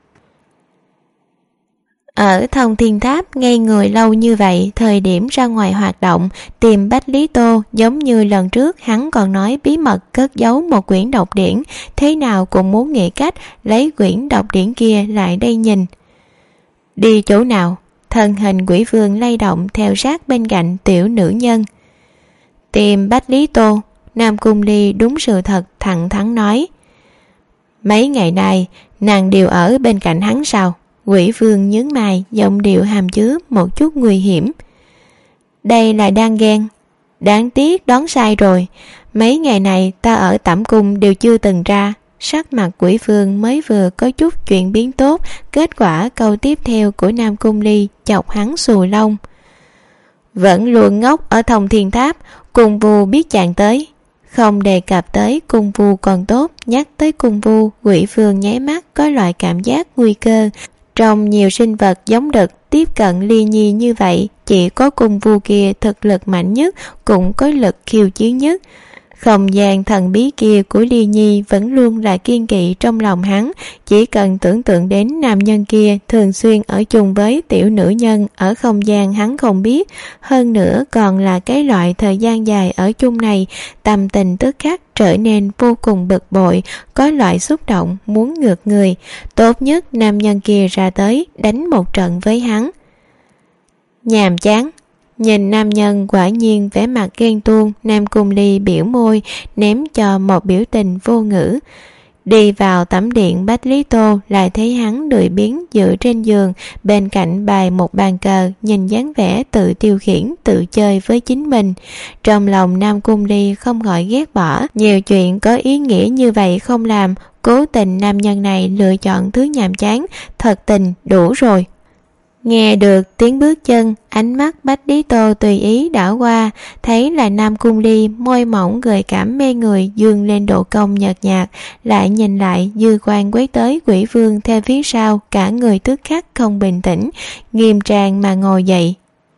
Ở Thông Thiên Tháp ngây người lâu như vậy, thời điểm ra ngoài hoạt động tìm Bách Lý Tô, giống như lần trước hắn còn nói bí mật cất giấu một quyển độc điển, thế nào cũng muốn nghĩ cách lấy quyển độc điển kia lại đây nhìn. Đi chỗ nào? Thân hình quỷ vương lay động theo sát bên cạnh tiểu nữ nhân. Tìm Bách Lý Tô. Nam Cung Ly đúng sự thật thẳng thắn nói. Mấy ngày nay nàng đều ở bên cạnh hắn sao? Quỷ vương nhướng mày, giọng điệu hàm chứa một chút nguy hiểm. Đây là đang ghen. Đáng tiếc đoán sai rồi. Mấy ngày này ta ở tẩm cung đều chưa từng ra. Sắc mặt quỷ vương mới vừa có chút chuyển biến tốt, kết quả câu tiếp theo của Nam Cung Ly chọc hắn xù lông. Vẫn luôn ngốc ở Thông Thiên Tháp, Cung Vu biết chàng tới. Không đề cập tới Cung Vu còn tốt, nhắc tới Cung Vu, quỷ vương nháy mắt có loại cảm giác nguy cơ. Trong nhiều sinh vật giống đực tiếp cận Ly Nhi như vậy, chỉ có Cung Vu kia thực lực mạnh nhất, cũng có lực khiêu chiến nhất. Không gian thần bí kia của Ly Nhi vẫn luôn là kiên kỵ trong lòng hắn, chỉ cần tưởng tượng đến nam nhân kia thường xuyên ở chung với tiểu nữ nhân ở không gian hắn không biết, hơn nữa còn là cái loại thời gian dài ở chung này, tâm tình tức khắc trở nên vô cùng bực bội, có loại xúc động muốn ngược người. Tốt nhất nam nhân kia ra tới đánh một trận với hắn. Nhàm chán. Nhìn nam nhân quả nhiên vẻ mặt ghen tuông, Nam Cung Ly biểu môi, ném cho một biểu tình vô ngữ. Đi vào tẩm điện Bách Lý Tô, lại thấy hắn lười biếng dựa trên giường, bên cạnh bày một bàn cờ, nhìn dáng vẻ tự tiêu khiển, tự chơi với chính mình. Trong lòng Nam Cung Ly không gọi ghét bỏ, nhiều chuyện có ý nghĩa như vậy không làm, cố tình nam nhân này lựa chọn thứ nhàm chán, thật tình đủ rồi. Nghe được tiếng bước chân, ánh mắt Bách Lý Tô tùy ý đảo qua, thấy là Nam Cung Ly, môi mỏng gợi cảm mê người dương lên độ cong nhợt nhạt, lại nhìn lại dư quan quấy tới quỷ vương theo phía sau, cả người tức khắc không bình tĩnh, nghiêm trang mà ngồi dậy.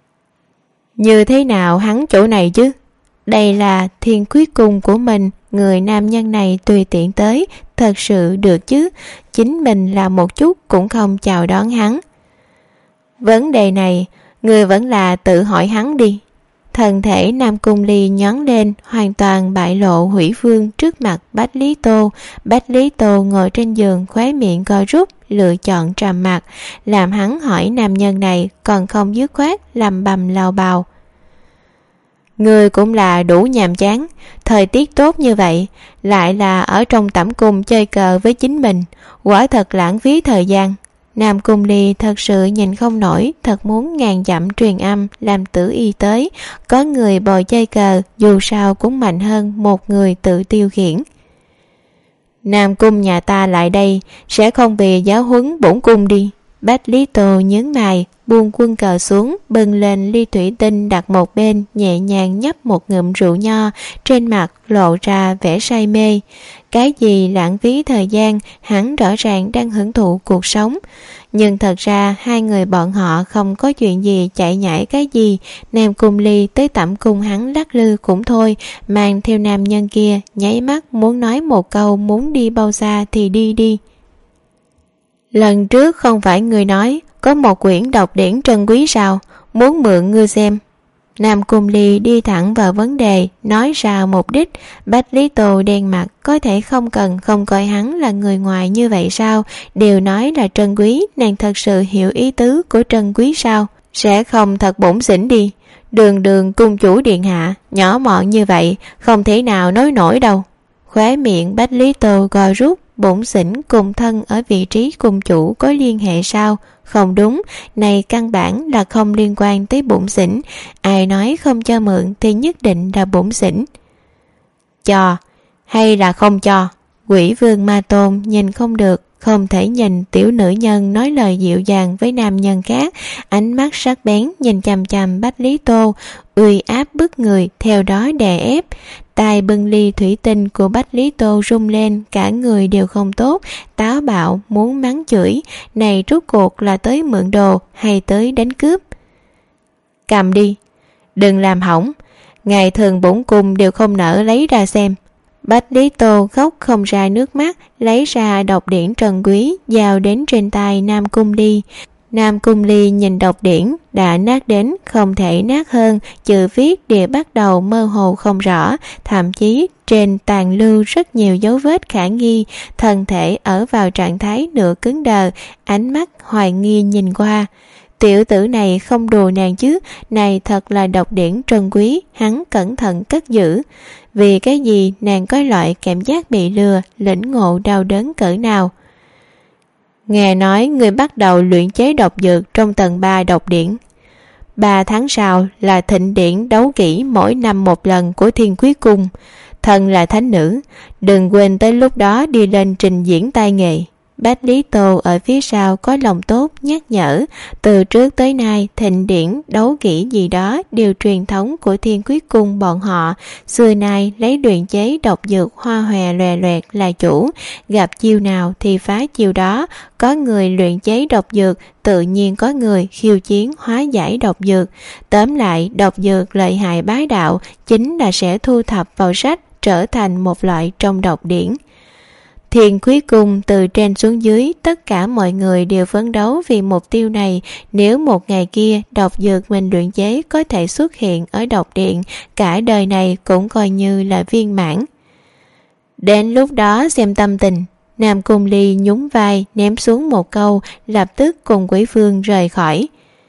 Như thế nào hắn chỗ này chứ? Đây là thiên quyết cung của mình, người nam nhân này tùy tiện tới, thật sự được chứ? Chính mình là một chút cũng không chào đón hắn. Vấn đề này, người vẫn là tự hỏi hắn đi. Thân thể Nam Cung Ly nhón lên, hoàn toàn bại lộ hủy vương trước mặt Bách Lý Tô. Bách Lý Tô ngồi trên giường, khóe miệng co rút, lựa chọn trầm mặc, làm hắn hỏi nam nhân này còn không dứt khoát, lầm bầm lao bào. Người cũng là đủ nhàm chán, thời tiết tốt như vậy, lại là ở trong tẩm cung chơi cờ với chính mình, quả thật lãng phí thời gian. Nam Cung Ly thật sự nhìn không nổi, thật muốn ngàn dặm truyền âm làm tử y tới, có người bồi chơi cờ dù sao cũng mạnh hơn một người tự tiêu khiển. Nam cung nhà ta lại đây sẽ không vì giáo huấn bổn cung đi. Bách Lý Tô nhướng mày, buông quân cờ xuống, bưng lên ly thủy tinh đặt một bên, nhẹ nhàng nhấp một ngụm rượu nho, trên mặt lộ ra vẻ say mê. Cái gì lãng phí thời gian, hắn rõ ràng đang hưởng thụ cuộc sống. Nhưng thật ra hai người bọn họ không có chuyện gì chạy nhảy cái gì. Nam Cung Ly tới tẩm cung hắn lắc lư cũng thôi, mang theo nam nhân kia, nháy mắt muốn nói một câu muốn đi bao xa thì đi đi. Lần trước không phải ngươi nói có một quyển đọc điển trân quý sao, muốn mượn ngươi xem. Nam Cung Ly đi thẳng vào vấn đề, nói ra mục đích. Bách Lý Tô đen mặt, có thể không cần không coi hắn là người ngoài như vậy sao? Đều nói là trân quý, nàng thật sự hiểu ý tứ của trân quý sao? Sẽ không thật bổn xỉn đi. Đường đường cung chủ điện hạ, nhỏ mọn như vậy, không thể nào nói nổi đâu. Khóe miệng Bách Lý Tô gò rút, bổn xỉn cùng thân ở vị trí cung chủ có liên hệ sao? Không đúng, này căn bản là không liên quan tới bổn xỉn. Ai nói không cho mượn thì nhất định là bổn xỉn. Cho hay là không cho? Quỷ vương Ma Tôn nhìn không được, không thể nhìn tiểu nữ nhân nói lời dịu dàng với nam nhân khác. Ánh mắt sắc bén nhìn chằm chằm Bách Lý Tô, uy áp bức người, theo đó đè ép. Tai bưng ly thủy tinh của Bách Lý Tô rung lên, cả người đều không tốt, táo bạo muốn mắng chửi. Này rốt cuộc là tới mượn đồ hay tới đánh cướp? Cầm đi, đừng làm hỏng, ngày thường bổn cung đều không nỡ lấy ra xem. Bách Lý Tô khóc không ra nước mắt, lấy ra độc điển trân quý, giao đến trên tay Nam Cung Ly. Nam Cung Ly nhìn độc điển đã nát đến không thể nát hơn, chữ viết đều bắt đầu mơ hồ không rõ, thậm chí trên tàn lưu rất nhiều dấu vết khả nghi. Thân thể ở vào trạng thái nửa cứng đờ, ánh mắt hoài nghi nhìn qua. Tiểu tử này không đùa nàng chứ, này thật là độc điển trân quý, hắn cẩn thận cất giữ. Vì cái gì nàng có loại cảm giác bị lừa, lĩnh ngộ đau đớn cỡ nào. Nghe nói người bắt đầu luyện chế độc dược trong tầng 3 độc điển. 3 tháng sau là thịnh điển đấu kỹ mỗi năm một lần của Thiên Quý Cung. Thân là thánh nữ, đừng quên tới lúc đó đi lên trình diễn tay nghề. Bách Lý Tô ở phía sau có lòng tốt nhắc nhở, từ trước tới nay thịnh điển đấu kỹ gì đó đều truyền thống của Thiên Quý Cung bọn họ, xưa nay lấy luyện chế độc dược hoa hòe lòe loẹt là chủ, gặp chiêu nào thì phá chiêu đó. Có người luyện chế độc dược, tự nhiên có người khiêu chiến hóa giải độc dược. Tóm lại, độc dược lợi hại bá đạo chính là sẽ thu thập vào sách, trở thành một loại trong độc điển. Thiên Quý Cung từ trên xuống dưới, tất cả mọi người đều phấn đấu vì mục tiêu này. Nếu một ngày kia độc dược mình luyện chế có thể xuất hiện ở độc điện, cả đời này cũng coi như là viên mãn. Đến lúc đó xem tâm tình. Nam Cung Ly nhún vai ném xuống một câu, lập tức cùng Quỷ Vương rời khỏi.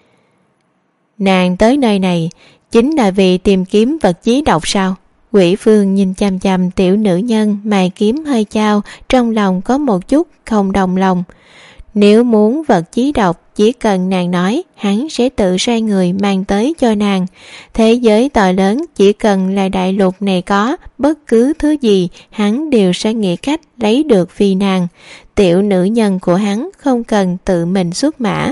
Nàng tới nơi này chính là vì tìm kiếm vật chí độc sao? Quỷ Vương nhìn chằm chằm tiểu nữ nhân, mày kiếm hơi chao, trong lòng có một chút không đồng lòng. Nếu muốn vật chí độc, chỉ cần nàng nói, hắn sẽ tự sai người mang tới cho nàng. Thế giới to lớn, chỉ cần là đại lục này có bất cứ thứ gì, hắn đều sẽ nghĩ cách lấy được vì nàng. Tiểu nữ nhân của hắn không cần tự mình xuất mã.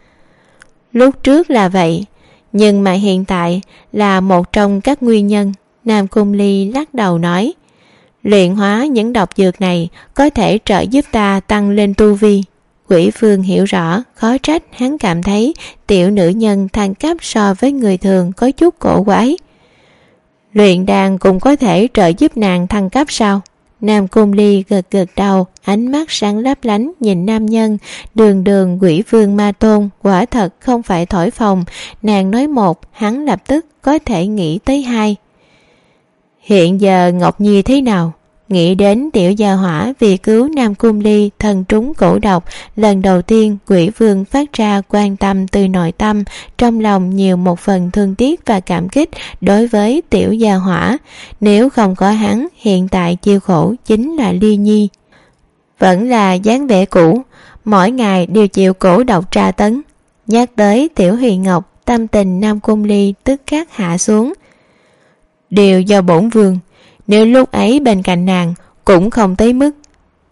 Lúc trước là vậy, nhưng mà hiện tại là một trong các nguyên nhân. Nam Cung Ly lắc đầu nói, luyện hóa những độc dược này có thể trợ giúp ta tăng lên tu vi. Quỷ Vương hiểu rõ, khó trách hắn cảm thấy tiểu nữ nhân thăng cấp so với người thường có chút cổ quái. Luyện đan cũng có thể trợ giúp nàng thăng cấp sao? Nam Cung Ly gật gật đầu, ánh mắt sáng lấp lánh nhìn nam nhân. Đường đường Quỷ Vương Ma Tôn quả thật không phải thổi phồng, nàng nói một, hắn lập tức có thể nghĩ tới hai. Hiện giờ Ngọc Nhi thế nào? Nghĩ đến tiểu gia hỏa vì cứu Nam Cung Ly thân trúng cổ độc, lần đầu tiên Quỷ Vương phát ra quan tâm từ nội tâm, trong lòng nhiều một phần thương tiếc và cảm kích đối với tiểu gia hỏa. Nếu không có hắn, hiện tại chịu khổ chính là Ly Nhi. Vẫn là dáng vẻ cũ, mỗi ngày đều chịu cổ độc tra tấn. Nhắc tới tiểu Huyền Ngọc, tâm tình Nam Cung Ly tức khắc hạ xuống. Đều do bổn vương, nếu lúc ấy bên cạnh nàng cũng không tới mức.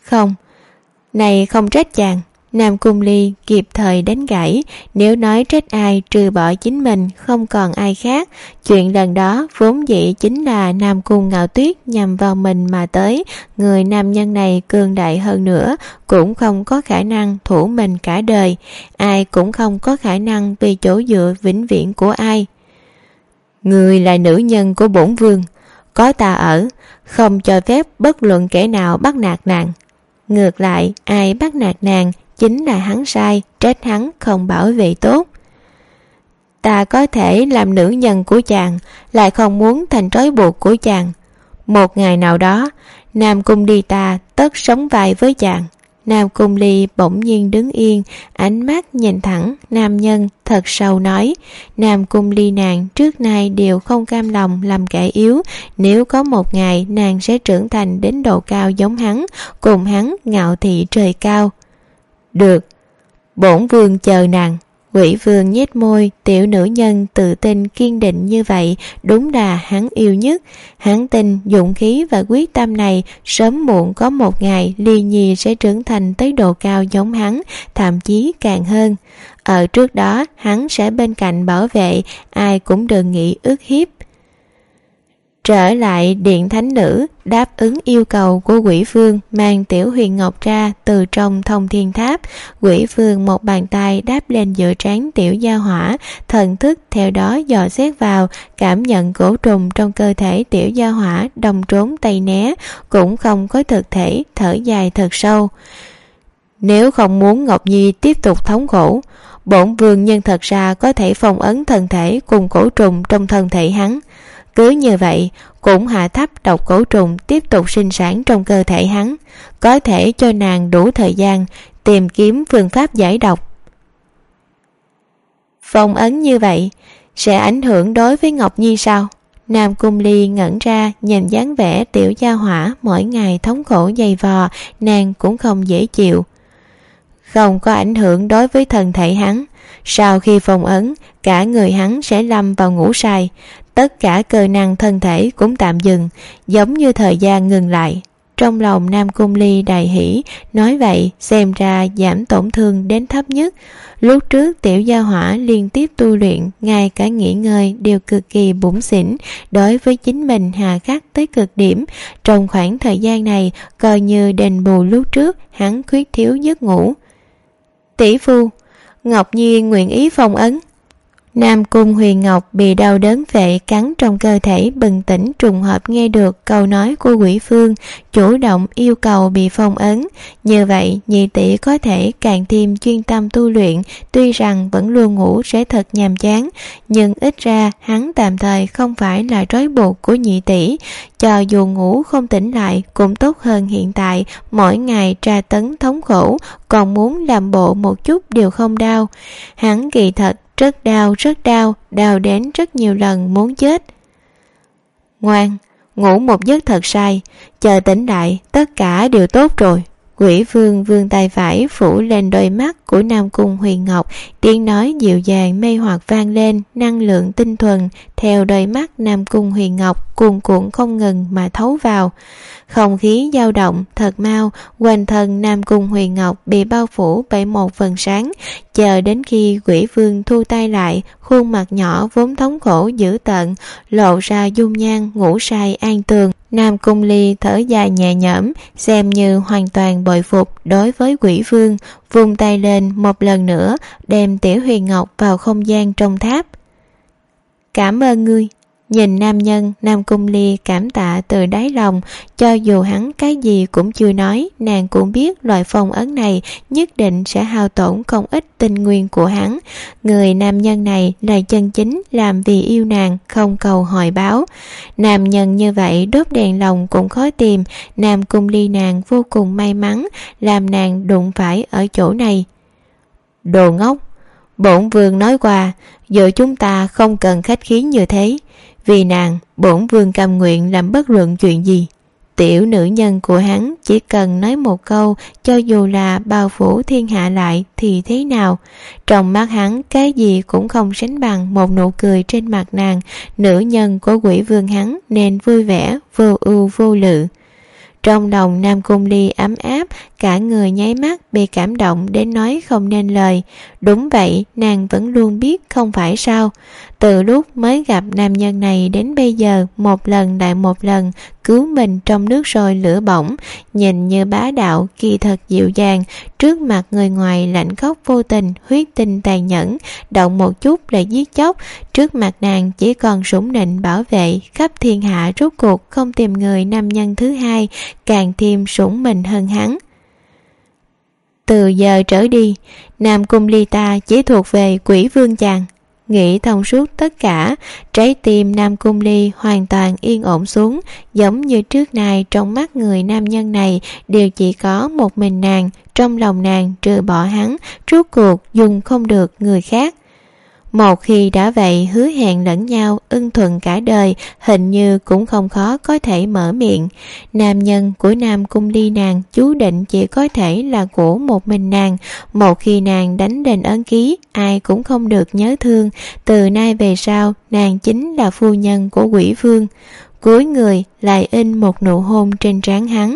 Không, này không trách chàng. Nam Cung Ly kịp thời đánh gãy, nếu nói trách ai trừ bỏ chính mình không còn ai khác. Chuyện lần đó vốn dĩ chính là Nam Cung Ngạo Tuyết nhằm vào mình mà tới. Người nam nhân này cường đại hơn nữa cũng không có khả năng thủ mình cả đời. Ai cũng không có khả năng vì chỗ dựa vĩnh viễn của ai. Người là nữ nhân của bổn vương, có ta ở, không cho phép bất luận kẻ nào bắt nạt nàng. Ngược lại, ai bắt nạt nàng chính là hắn sai, trách hắn không bảo vệ tốt. Ta có thể làm nữ nhân của chàng, lại không muốn thành trói buộc của chàng. Một ngày nào đó, Nam Cung Ly ta tất sống vai với chàng. Nam Cung Ly bỗng nhiên đứng yên, ánh mắt nhìn thẳng nam nhân thật sâu nói. Nam Cung Ly nàng trước nay đều không cam lòng làm kẻ yếu. Nếu có một ngày nàng sẽ trưởng thành đến độ cao giống hắn, cùng hắn ngạo thị trời cao. Được, bổn vương chờ nàng. Quỷ vương nhếch môi, tiểu nữ nhân tự tin kiên định như vậy đúng là hắn yêu nhất. Hắn tin dũng khí và quyết tâm này sớm muộn có một ngày Ly Nhi sẽ trưởng thành tới độ cao giống hắn, thậm chí càng hơn. Ở trước đó hắn sẽ bên cạnh bảo vệ, ai cũng đừng nghĩ ức hiếp. Trở lại điện thánh nữ, đáp ứng yêu cầu của Quỷ Vương, mang Tiểu Huyền Ngọc ra từ trong Thông Thiên Tháp. Quỷ Vương một bàn tay đáp lên giữa trán Tiểu Gia Hỏa, thần thức theo đó dò xét vào, cảm nhận cổ trùng trong cơ thể Tiểu Gia Hỏa, đồng trốn tay né, cũng không có thực thể, thở dài thật sâu. Nếu không muốn Ngọc Nhi tiếp tục thống khổ, bổn vương nhân thật ra có thể phong ấn thân thể cùng cổ trùng trong thân thể hắn. Cứ như vậy cũng hạ thấp độc cổ trùng tiếp tục sinh sản trong cơ thể hắn, có thể cho nàng đủ thời gian tìm kiếm phương pháp giải độc. Phong ấn như vậy sẽ ảnh hưởng đối với Ngọc Nhi sao? Nam Cung Ly ngẩn ra, nhìn dáng vẻ Tiểu Gia Hỏa mỗi ngày thống khổ dày vò, nàng cũng không dễ chịu. Không có ảnh hưởng đối với thân thể hắn. Sau khi phong ấn, cả người hắn sẽ lâm vào ngủ say, tất cả cơ năng thân thể cũng tạm dừng, giống như thời gian ngừng lại. Trong lòng Nam Cung Ly đầy hỉ, nói vậy xem ra giảm tổn thương đến thấp nhất. Lúc trước Tiểu Gia Hỏa liên tiếp tu luyện, ngay cả nghỉ ngơi đều cực kỳ bủn xỉn, đối với chính mình hà khắc tới cực điểm. Trong khoảng thời gian này, coi như đền bù lúc trước hắn khuyết thiếu giấc ngủ. Tỷ phu, Ngọc Nhi nguyện ý phong ấn. Nam Cung Huyền Ngọc bị đau đớn vệ cắn trong cơ thể bừng tỉnh, trùng hợp nghe được câu nói của Quỷ Phương, chủ động yêu cầu bị phong ấn. Như vậy nhị tỷ có thể càng thêm chuyên tâm tu luyện. Tuy rằng vẫn luôn ngủ sẽ thật nhàm chán, nhưng ít ra hắn tạm thời không phải là trói buộc của nhị tỷ. Cho dù ngủ không tỉnh lại cũng tốt hơn hiện tại mỗi ngày tra tấn thống khổ, còn muốn làm bộ một chút đều không đau. Hắn kỳ thật rất đau, đau đến rất nhiều lần muốn chết. Ngoan, ngủ một giấc thật say, chờ tỉnh lại tất cả đều tốt rồi. Quỷ Vương vươn tay phải phủ lên đôi mắt của Nam Cung Huyền Ngọc, tiếng nói dịu dàng mê hoặc vang lên, năng lượng tinh thuần theo đôi mắt Nam Cung Huyền Ngọc cuồn cuộn không ngừng mà thấu vào. Không khí dao động thật mau, quanh thân Nam Cung Huyền Ngọc bị bao phủ bởi một vầng sáng. Chờ đến khi Quỷ Vương thu tay lại, khuôn mặt nhỏ vốn thống khổ dữ tợn lộ ra dung nhan ngủ say an tường. Nam Cung Ly thở dài nhẹ nhõm, xem như hoàn toàn bội phục đối với Quỷ Vương, vung tay lên một lần nữa đem Tiểu Huyền Ngọc vào không gian trong tháp. Cảm ơn ngươi. Nhìn nam nhân, Nam Cung Ly cảm tạ từ đáy lòng. Cho dù hắn cái gì cũng chưa nói, nàng cũng biết loại phong ấn này nhất định sẽ hao tổn không ít tinh nguyên của hắn. Người nam nhân này là chân chính làm vì yêu nàng, không cầu hồi báo. Nam nhân như vậy đốt đèn lòng cũng khó tìm. Nam Cung Ly nàng vô cùng may mắn làm nàng đụng phải ở chỗ này. Đồ ngốc, bổn vương nói qua, giờ chúng ta không cần khách khí như thế. Vì nàng, bổn vương cam nguyện làm bất luận chuyện gì. Tiểu nữ nhân của hắn chỉ cần nói một câu, cho dù là bao phủ thiên hạ lại thì thế nào. Trong mắt hắn, cái gì cũng không sánh bằng một nụ cười trên mặt nàng. Nữ nhân của Quỷ Vương hắn nên vui vẻ, vô ưu vô lự. Trong lòng Nam Cung Ly ấm áp, cả người nháy mắt bị cảm động đến nói không nên lời. Đúng vậy, nàng vẫn luôn biết không phải sao. Từ lúc mới gặp nam nhân này đến bây giờ, một lần lại một lần cứu mình trong nước sôi lửa bỏng, nhìn như bá đạo, kỳ thật dịu dàng, trước mặt người ngoài lạnh khóc vô tình, huyết tinh tàn nhẫn, động một chút là giết chóc, trước mặt nàng chỉ còn sủng nịnh bảo vệ, khắp thiên hạ rốt cuộc không tìm người nam nhân thứ hai, càng thêm sủng mình hơn hắn. Từ giờ trở đi, Nam Cung Ly ta chỉ thuộc về Quỷ Vương chàng. Nghĩ thông suốt tất cả, trái tim Nam Cung Ly hoàn toàn yên ổn xuống, giống như trước nay trong mắt người nam nhân này đều chỉ có một mình nàng, trong lòng nàng trừ bỏ hắn, rốt cuộc dùng không được người khác. Một khi đã vậy hứa hẹn lẫn nhau ưng thuận cả đời, hình như cũng không khó có thể mở miệng. Nam nhân của Nam Cung Ly nàng chú định chỉ có thể là của một mình nàng. Một khi nàng đánh đền ấn ký, ai cũng không được nhớ thương. Từ nay về sau, nàng chính là phu nhân của Quỷ Vương. Cúi người lại in một nụ hôn trên trán hắn.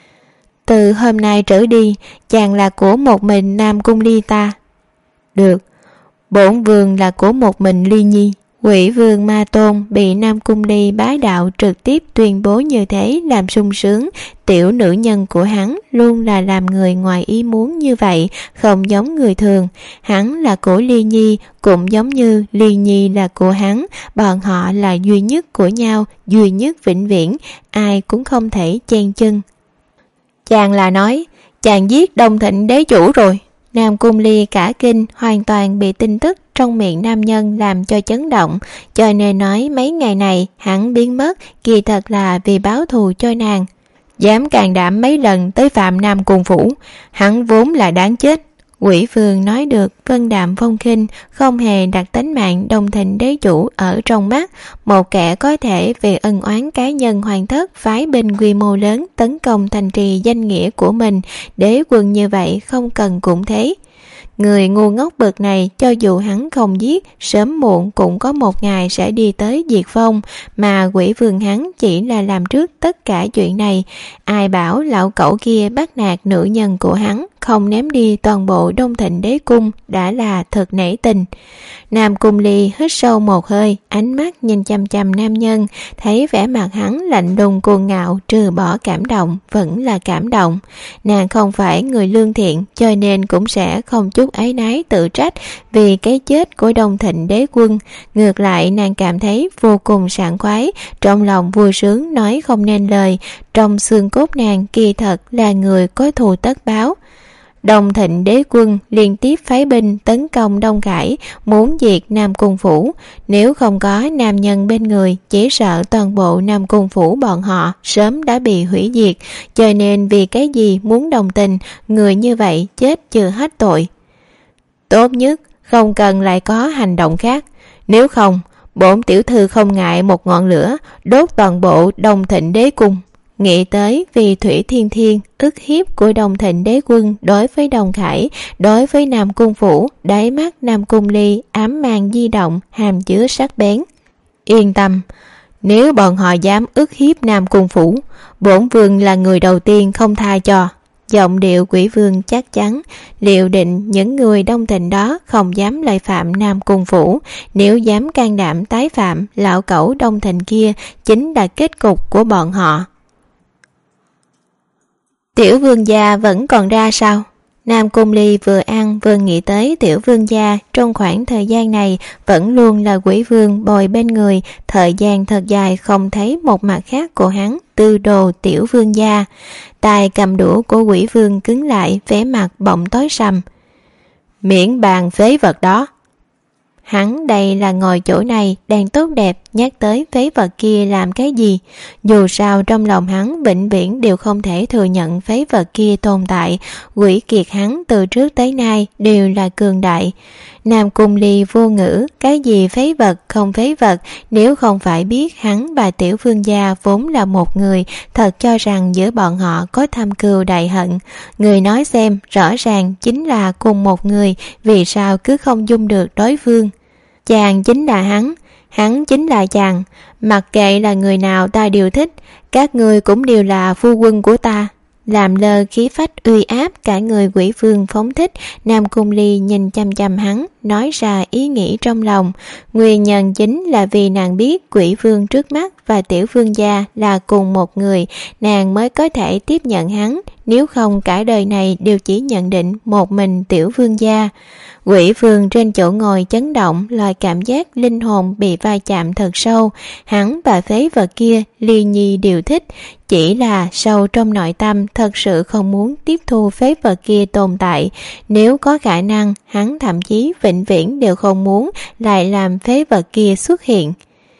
Từ hôm nay trở đi, chàng là của một mình Nam Cung Ly ta. Được. Bổn vương là của một mình Ly Nhi. Quỷ Vương Ma Tôn bị Nam Cung Ly bá đạo trực tiếp tuyên bố như thế làm sung sướng. Tiểu nữ nhân của hắn luôn là làm người ngoài ý muốn như vậy, không giống người thường. Hắn là của Ly Nhi, cũng giống như Ly Nhi là của hắn. Bọn họ là duy nhất của nhau, duy nhất vĩnh viễn, ai cũng không thể chen chân. Chàng là nói, chàng giết Đông Thịnh đế chủ rồi. Nam Cung Ly cả kinh, hoàn toàn bị tin tức trong miệng nam nhân làm cho chấn động, cho nên nói mấy ngày này hắn biến mất, kỳ thật là vì báo thù cho nàng. Dám can đảm mấy lần tới phạm Nam Cung phủ, hắn vốn là đáng chết. Quỷ Vương nói được vân đạm phong khinh, không hề đặt tính mạng Đông Thịnh đế chủ ở trong mắt. Một kẻ có thể vì ân oán cá nhân hoàn thất phái binh quy mô lớn tấn công thành trì danh nghĩa của mình, đế quân như vậy không cần cũng thế. Người ngu ngốc bậc này cho dù hắn không giết, sớm muộn cũng có một ngày sẽ đi tới diệt vong, mà Quỷ Vương hắn chỉ là làm trước tất cả chuyện này. Ai bảo lão cẩu kia bắt nạt nữ nhân của hắn, không ném đi toàn bộ Đông Thịnh đế cung đã là thật nể tình. Nam Cung Ly hít sâu một hơi, ánh mắt nhìn chăm chăm nam nhân, thấy vẻ mặt hắn lạnh lùng cuồng ngạo, trừ bỏ cảm động vẫn là cảm động. Nàng không phải người lương thiện, cho nên cũng sẽ không chút áy náy tự trách vì cái chết của Đông Thịnh đế quân. Ngược lại nàng cảm thấy vô cùng sảng khoái, trong lòng vui sướng nói không nên lời. Trong xương cốt nàng kỳ thật là người có thù tất báo. Đông Thịnh đế quân liên tiếp phái binh tấn công Đông Khải, muốn diệt Nam Cung phủ. Nếu không có nam nhân bên người, chỉ sợ toàn bộ Nam Cung phủ bọn họ sớm đã bị hủy diệt. Cho nên vì cái gì muốn đồng tình, người như vậy chết chưa hết tội. Tốt nhất không cần lại có hành động khác. Nếu không, bổn tiểu thư không ngại một ngọn lửa đốt toàn bộ Đông Thịnh đế cung. Nghĩ tới vì Thủy Thiên Thiên ức hiếp của Đông Thịnh đế quân đối với Đông Khải, đối với Nam Cung phủ, đáy mắt Nam Cung Ly ám mang di động, hàm chứa sắc bén. Yên tâm, nếu bọn họ dám ức hiếp Nam Cung phủ, bổn vương là người đầu tiên không tha cho. Giọng điệu Quỷ Vương chắc chắn, liệu định những người Đông Thịnh đó không dám lại phạm Nam Cung phủ. Nếu dám can đảm tái phạm, lão cẩu Đông Thịnh kia chính là kết cục của bọn họ. Tiểu vương gia vẫn còn ra sao? Nam Cung Ly vừa ăn vừa nghĩ tới tiểu vương gia, trong khoảng thời gian này vẫn luôn là Quỷ Vương bồi bên người, thời gian thật dài không thấy một mặt khác của hắn, tư đồ tiểu vương gia. Tay cầm đũa của Quỷ Vương cứng lại, vẻ mặt bỗng tối sầm. Miễn bàn phế vật đó. Hắn đây là ngồi chỗ này đang tốt đẹp, nhắc tới phế vật kia làm cái gì? Dù sao trong lòng hắn vĩnh viễn đều không thể thừa nhận phế vật kia tồn tại. Quỷ kiệt hắn từ trước tới nay đều là cường đại. Nam Cung Ly vô ngữ, cái gì phế vật không phế vật, nếu không phải biết hắn và tiểu vương gia vốn là một người, thật cho rằng giữa bọn họ có thâm cừu đại hận. Người nói xem, rõ ràng chính là cùng một người, vì sao cứ không dung được đối phương? Chàng chính là hắn, hắn chính là chàng. Mặc kệ là người nào ta đều thích, các ngươi cũng đều là phu quân của ta. Làm lơ khí phách uy áp cả người Quỷ Vương phóng thích, Nam Cung Ly nhìn chăm chăm hắn, nói ra ý nghĩ trong lòng. Nguyên nhân chính là vì nàng biết Quỷ Vương trước mắt và Tiểu Vương gia là cùng một người, nàng mới có thể tiếp nhận hắn, nếu không cả đời này đều chỉ nhận định một mình Tiểu Vương gia. Quỷ Vương trên chỗ ngồi chấn động, loại cảm giác linh hồn bị va chạm thật sâu. Hắn và phế vật kia Ly Nhi đều thích, chỉ là sâu trong nội tâm thật sự không muốn tiếp thu phế vật kia tồn tại. Nếu có khả năng, hắn thậm chí vĩnh viễn đều không muốn lại làm phế vật kia xuất hiện.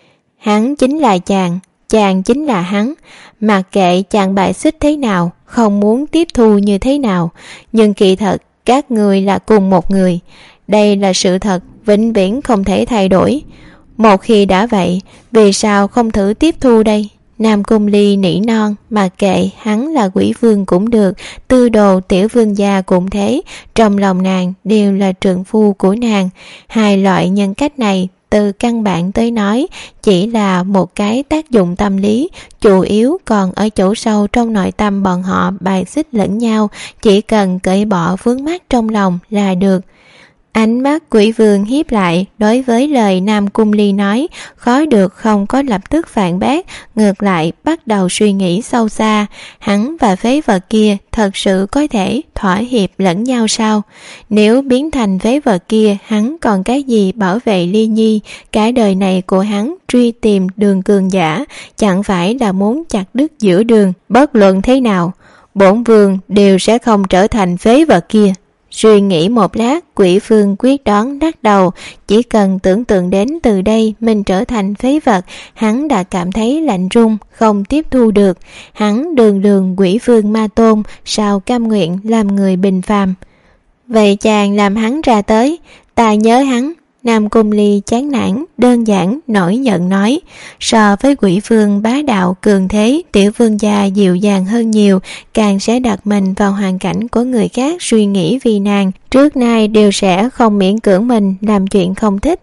Hắn chính là chàng, chàng chính là hắn. Mặc kệ chàng bài xích thế nào, không muốn tiếp thu như thế nào, nhưng kỳ thật các người là cùng một người. Đây là sự thật vĩnh viễn không thể thay đổi. Một khi đã vậy, vì sao không thử tiếp thu đây? Nam Cung Ly nỉ non, mà kệ hắn là Quỷ Vương cũng được, Tư Đồ Tiểu Vương gia cũng thế, trong lòng nàng đều là trượng phu của nàng. Hai loại nhân cách này từ căn bản tới nói chỉ là một cái tác dụng tâm lý, chủ yếu còn ở chỗ sâu trong nội tâm bọn họ bài xích lẫn nhau, chỉ cần cởi bỏ vướng mắc trong lòng là được. Ánh mắt Quỷ Vương hiếp lại, đối với lời Nam Cung Ly nói, khó được không có lập tức phản bác, ngược lại bắt đầu suy nghĩ sâu xa. Hắn và phế vật kia thật sự có thể thỏa hiệp lẫn nhau sao? Nếu biến thành phế vật kia, hắn còn cái gì bảo vệ Ly Nhi? Cả đời này của hắn truy tìm đường cường giả, chẳng phải là muốn chặt đứt giữa đường. Bất luận thế nào, bổn vương đều sẽ không trở thành phế vật kia. Suy nghĩ một lát, Quỷ Vương quyết đoán lắc đầu. Chỉ cần tưởng tượng đến từ đây mình trở thành phế vật, hắn đã cảm thấy lạnh run, không tiếp thu được. Hắn đường Quỷ Vương ma tôn, sao cam nguyện làm người bình phàm? Vậy chàng làm hắn ra tới, ta nhớ hắn. Nam Cung Ly chán nản, đơn giản, nổi giận nói. So với Quỷ Vương bá đạo cường thế, Tiểu Vương gia dịu dàng hơn nhiều, càng sẽ đặt mình vào hoàn cảnh của người khác suy nghĩ vì nàng. Trước nay đều sẽ không miễn cưỡng mình làm chuyện không thích.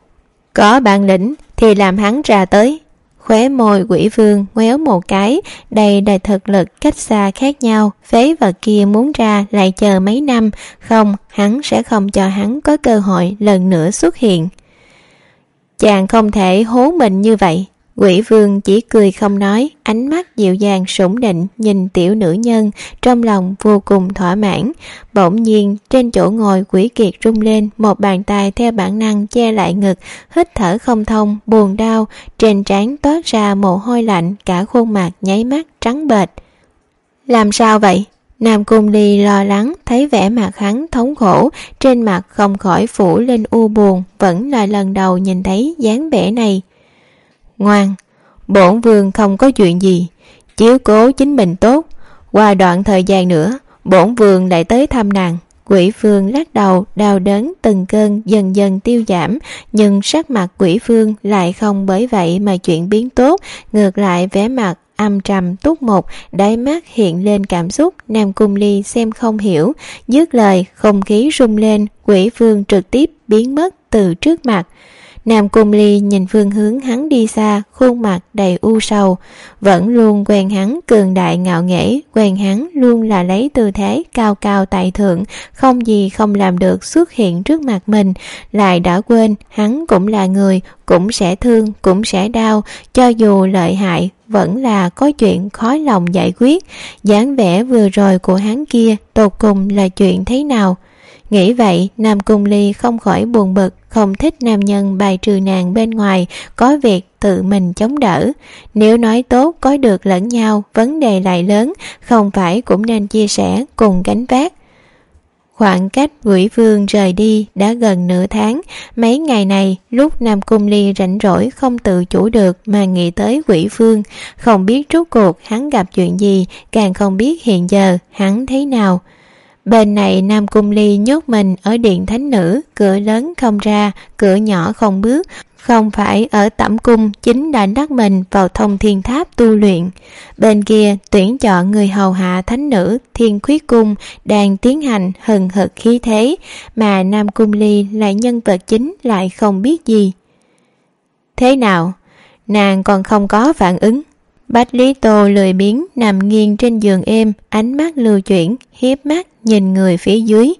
Có bản lĩnh thì làm hắn ra tới. Khóe môi Quỷ Vương ngoéo một cái, đây là thực lực cách xa khác nhau. Phế vật kia muốn ra lại chờ mấy năm, không, hắn sẽ không cho hắn có cơ hội lần nữa xuất hiện. Chàng không thể hố mình như vậy. Quỷ Vương chỉ cười không nói, ánh mắt dịu dàng sủng định nhìn tiểu nữ nhân, trong lòng vô cùng thỏa mãn. Bỗng nhiên trên chỗ ngồi Quỷ Kiệt rung lên, một bàn tay theo bản năng che lại ngực, hít thở không thông, buồn đau, trên trán toát ra mồ hôi lạnh, cả khuôn mặt nháy mắt trắng bệch. Làm sao vậy? Nam Cung Ly lo lắng thấy vẻ mặt hắn thống khổ, trên mặt không khỏi phủ lên u buồn, vẫn là lần đầu nhìn thấy dáng vẻ này. Ngoan, bổn vương không có chuyện gì, chiếu cố chính mình tốt. Qua đoạn thời gian nữa, bổn vương lại tới thăm nàng. Quỷ Vương lắc đầu, đau đớn từng cơn dần dần tiêu giảm, nhưng sắc mặt Quỷ Vương lại không bởi vậy mà chuyển biến tốt, ngược lại vẻ mặt âm trầm túc mục, đáy mắt hiện lên cảm xúc. Nam Cung Ly xem không hiểu, dứt lời không khí rung lên, Quỷ Vương trực tiếp biến mất từ trước mặt. Nam Cung Ly nhìn phương hướng hắn đi xa, khuôn mặt đầy u sầu. Vẫn luôn quen hắn cường đại ngạo nghễ, quen hắn luôn là lấy tư thế cao cao tại thượng, không gì không làm được xuất hiện trước mặt mình. Lại đã quên hắn cũng là người, cũng sẽ thương, cũng sẽ đau, cho dù lợi hại vẫn là có chuyện khó lòng giải quyết. Dáng vẻ vừa rồi của hắn kia tột cùng là chuyện thế nào? Nghĩ vậy, Nam Cung Ly không khỏi buồn bực, không thích nam nhân bài trừ nàng bên ngoài, có việc tự mình chống đỡ. Nếu nói tốt có được lẫn nhau, vấn đề lại lớn, không phải cũng nên chia sẻ cùng gánh vác. Khoảng cách Quỷ Vương rời đi đã gần nửa tháng. Mấy ngày này, lúc Nam Cung Ly rảnh rỗi không tự chủ được mà nghĩ tới Quỷ Vương, không biết rốt cuộc hắn gặp chuyện gì, càng không biết hiện giờ hắn thế nào. Bên này Nam Cung Ly nhốt mình ở điện thánh nữ, cửa lớn không ra, cửa nhỏ không bước, không phải ở tẩm cung chính đã đắc mình vào Thông Thiên Tháp tu luyện. Bên kia tuyển chọn người hầu hạ thánh nữ Thiên Khuyết Cung đang tiến hành hừng hực khí thế, mà Nam Cung Ly là nhân vật chính lại không biết gì. Thế nào? Nàng còn không có phản ứng. Bách Lý Tô lười biếng nằm nghiêng trên giường êm, ánh mắt lưu chuyển, hiếp mắt nhìn người phía dưới.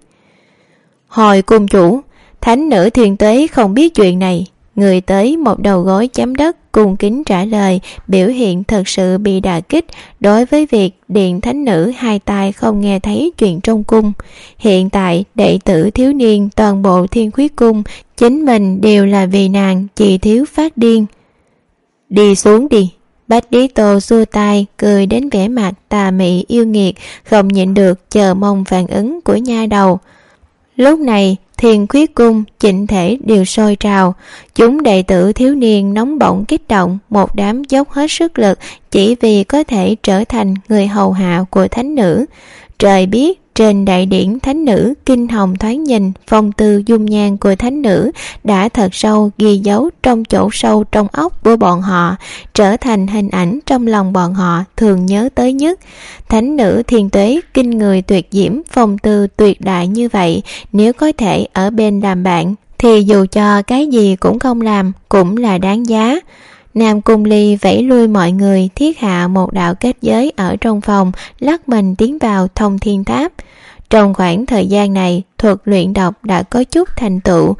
Hồi cung chủ, thánh nữ Thuyền Tuế không biết chuyện này. Người tới một đầu gối chấm đất cung kính trả lời, biểu hiện thật sự bị đả kích đối với việc điện thánh nữ hai tai không nghe thấy chuyện trong cung. Hiện tại đệ tử thiếu niên toàn bộ Thiên Khuyết cung chính mình đều là vì nàng chỉ thiếu phát điên. Đi xuống đi. Bách Lý Tô xua tay, cười đến vẻ mặt tà mị yêu nghiệt, không nhịn được chờ mong phản ứng của nha đầu. Lúc này Thiên Khuyết cung chỉnh thể đều sôi trào, chúng đệ tử thiếu niên nóng bỏng kích động, một đám dốc hết sức lực chỉ vì có thể trở thành người hầu hạ của thánh nữ. Trời biết trên đại điển thánh nữ kinh hồng thoáng nhìn, phong tư dung nhan của thánh nữ đã thật sâu ghi dấu trong chỗ sâu trong óc của bọn họ, trở thành hình ảnh trong lòng bọn họ thường nhớ tới nhất. Thánh nữ Thiên Tuế kinh người tuyệt diễm, phong tư tuyệt đại như vậy, nếu có thể ở bên làm bạn thì dù cho cái gì cũng không làm cũng là đáng giá. Nam Cung Ly vẫy lui mọi người, thiết hạ một đạo kết giới ở trong phòng, lắc mình tiến vào Thông Thiên Tháp. Trong khoảng thời gian này, thuật luyện độc đã có chút thành tựu,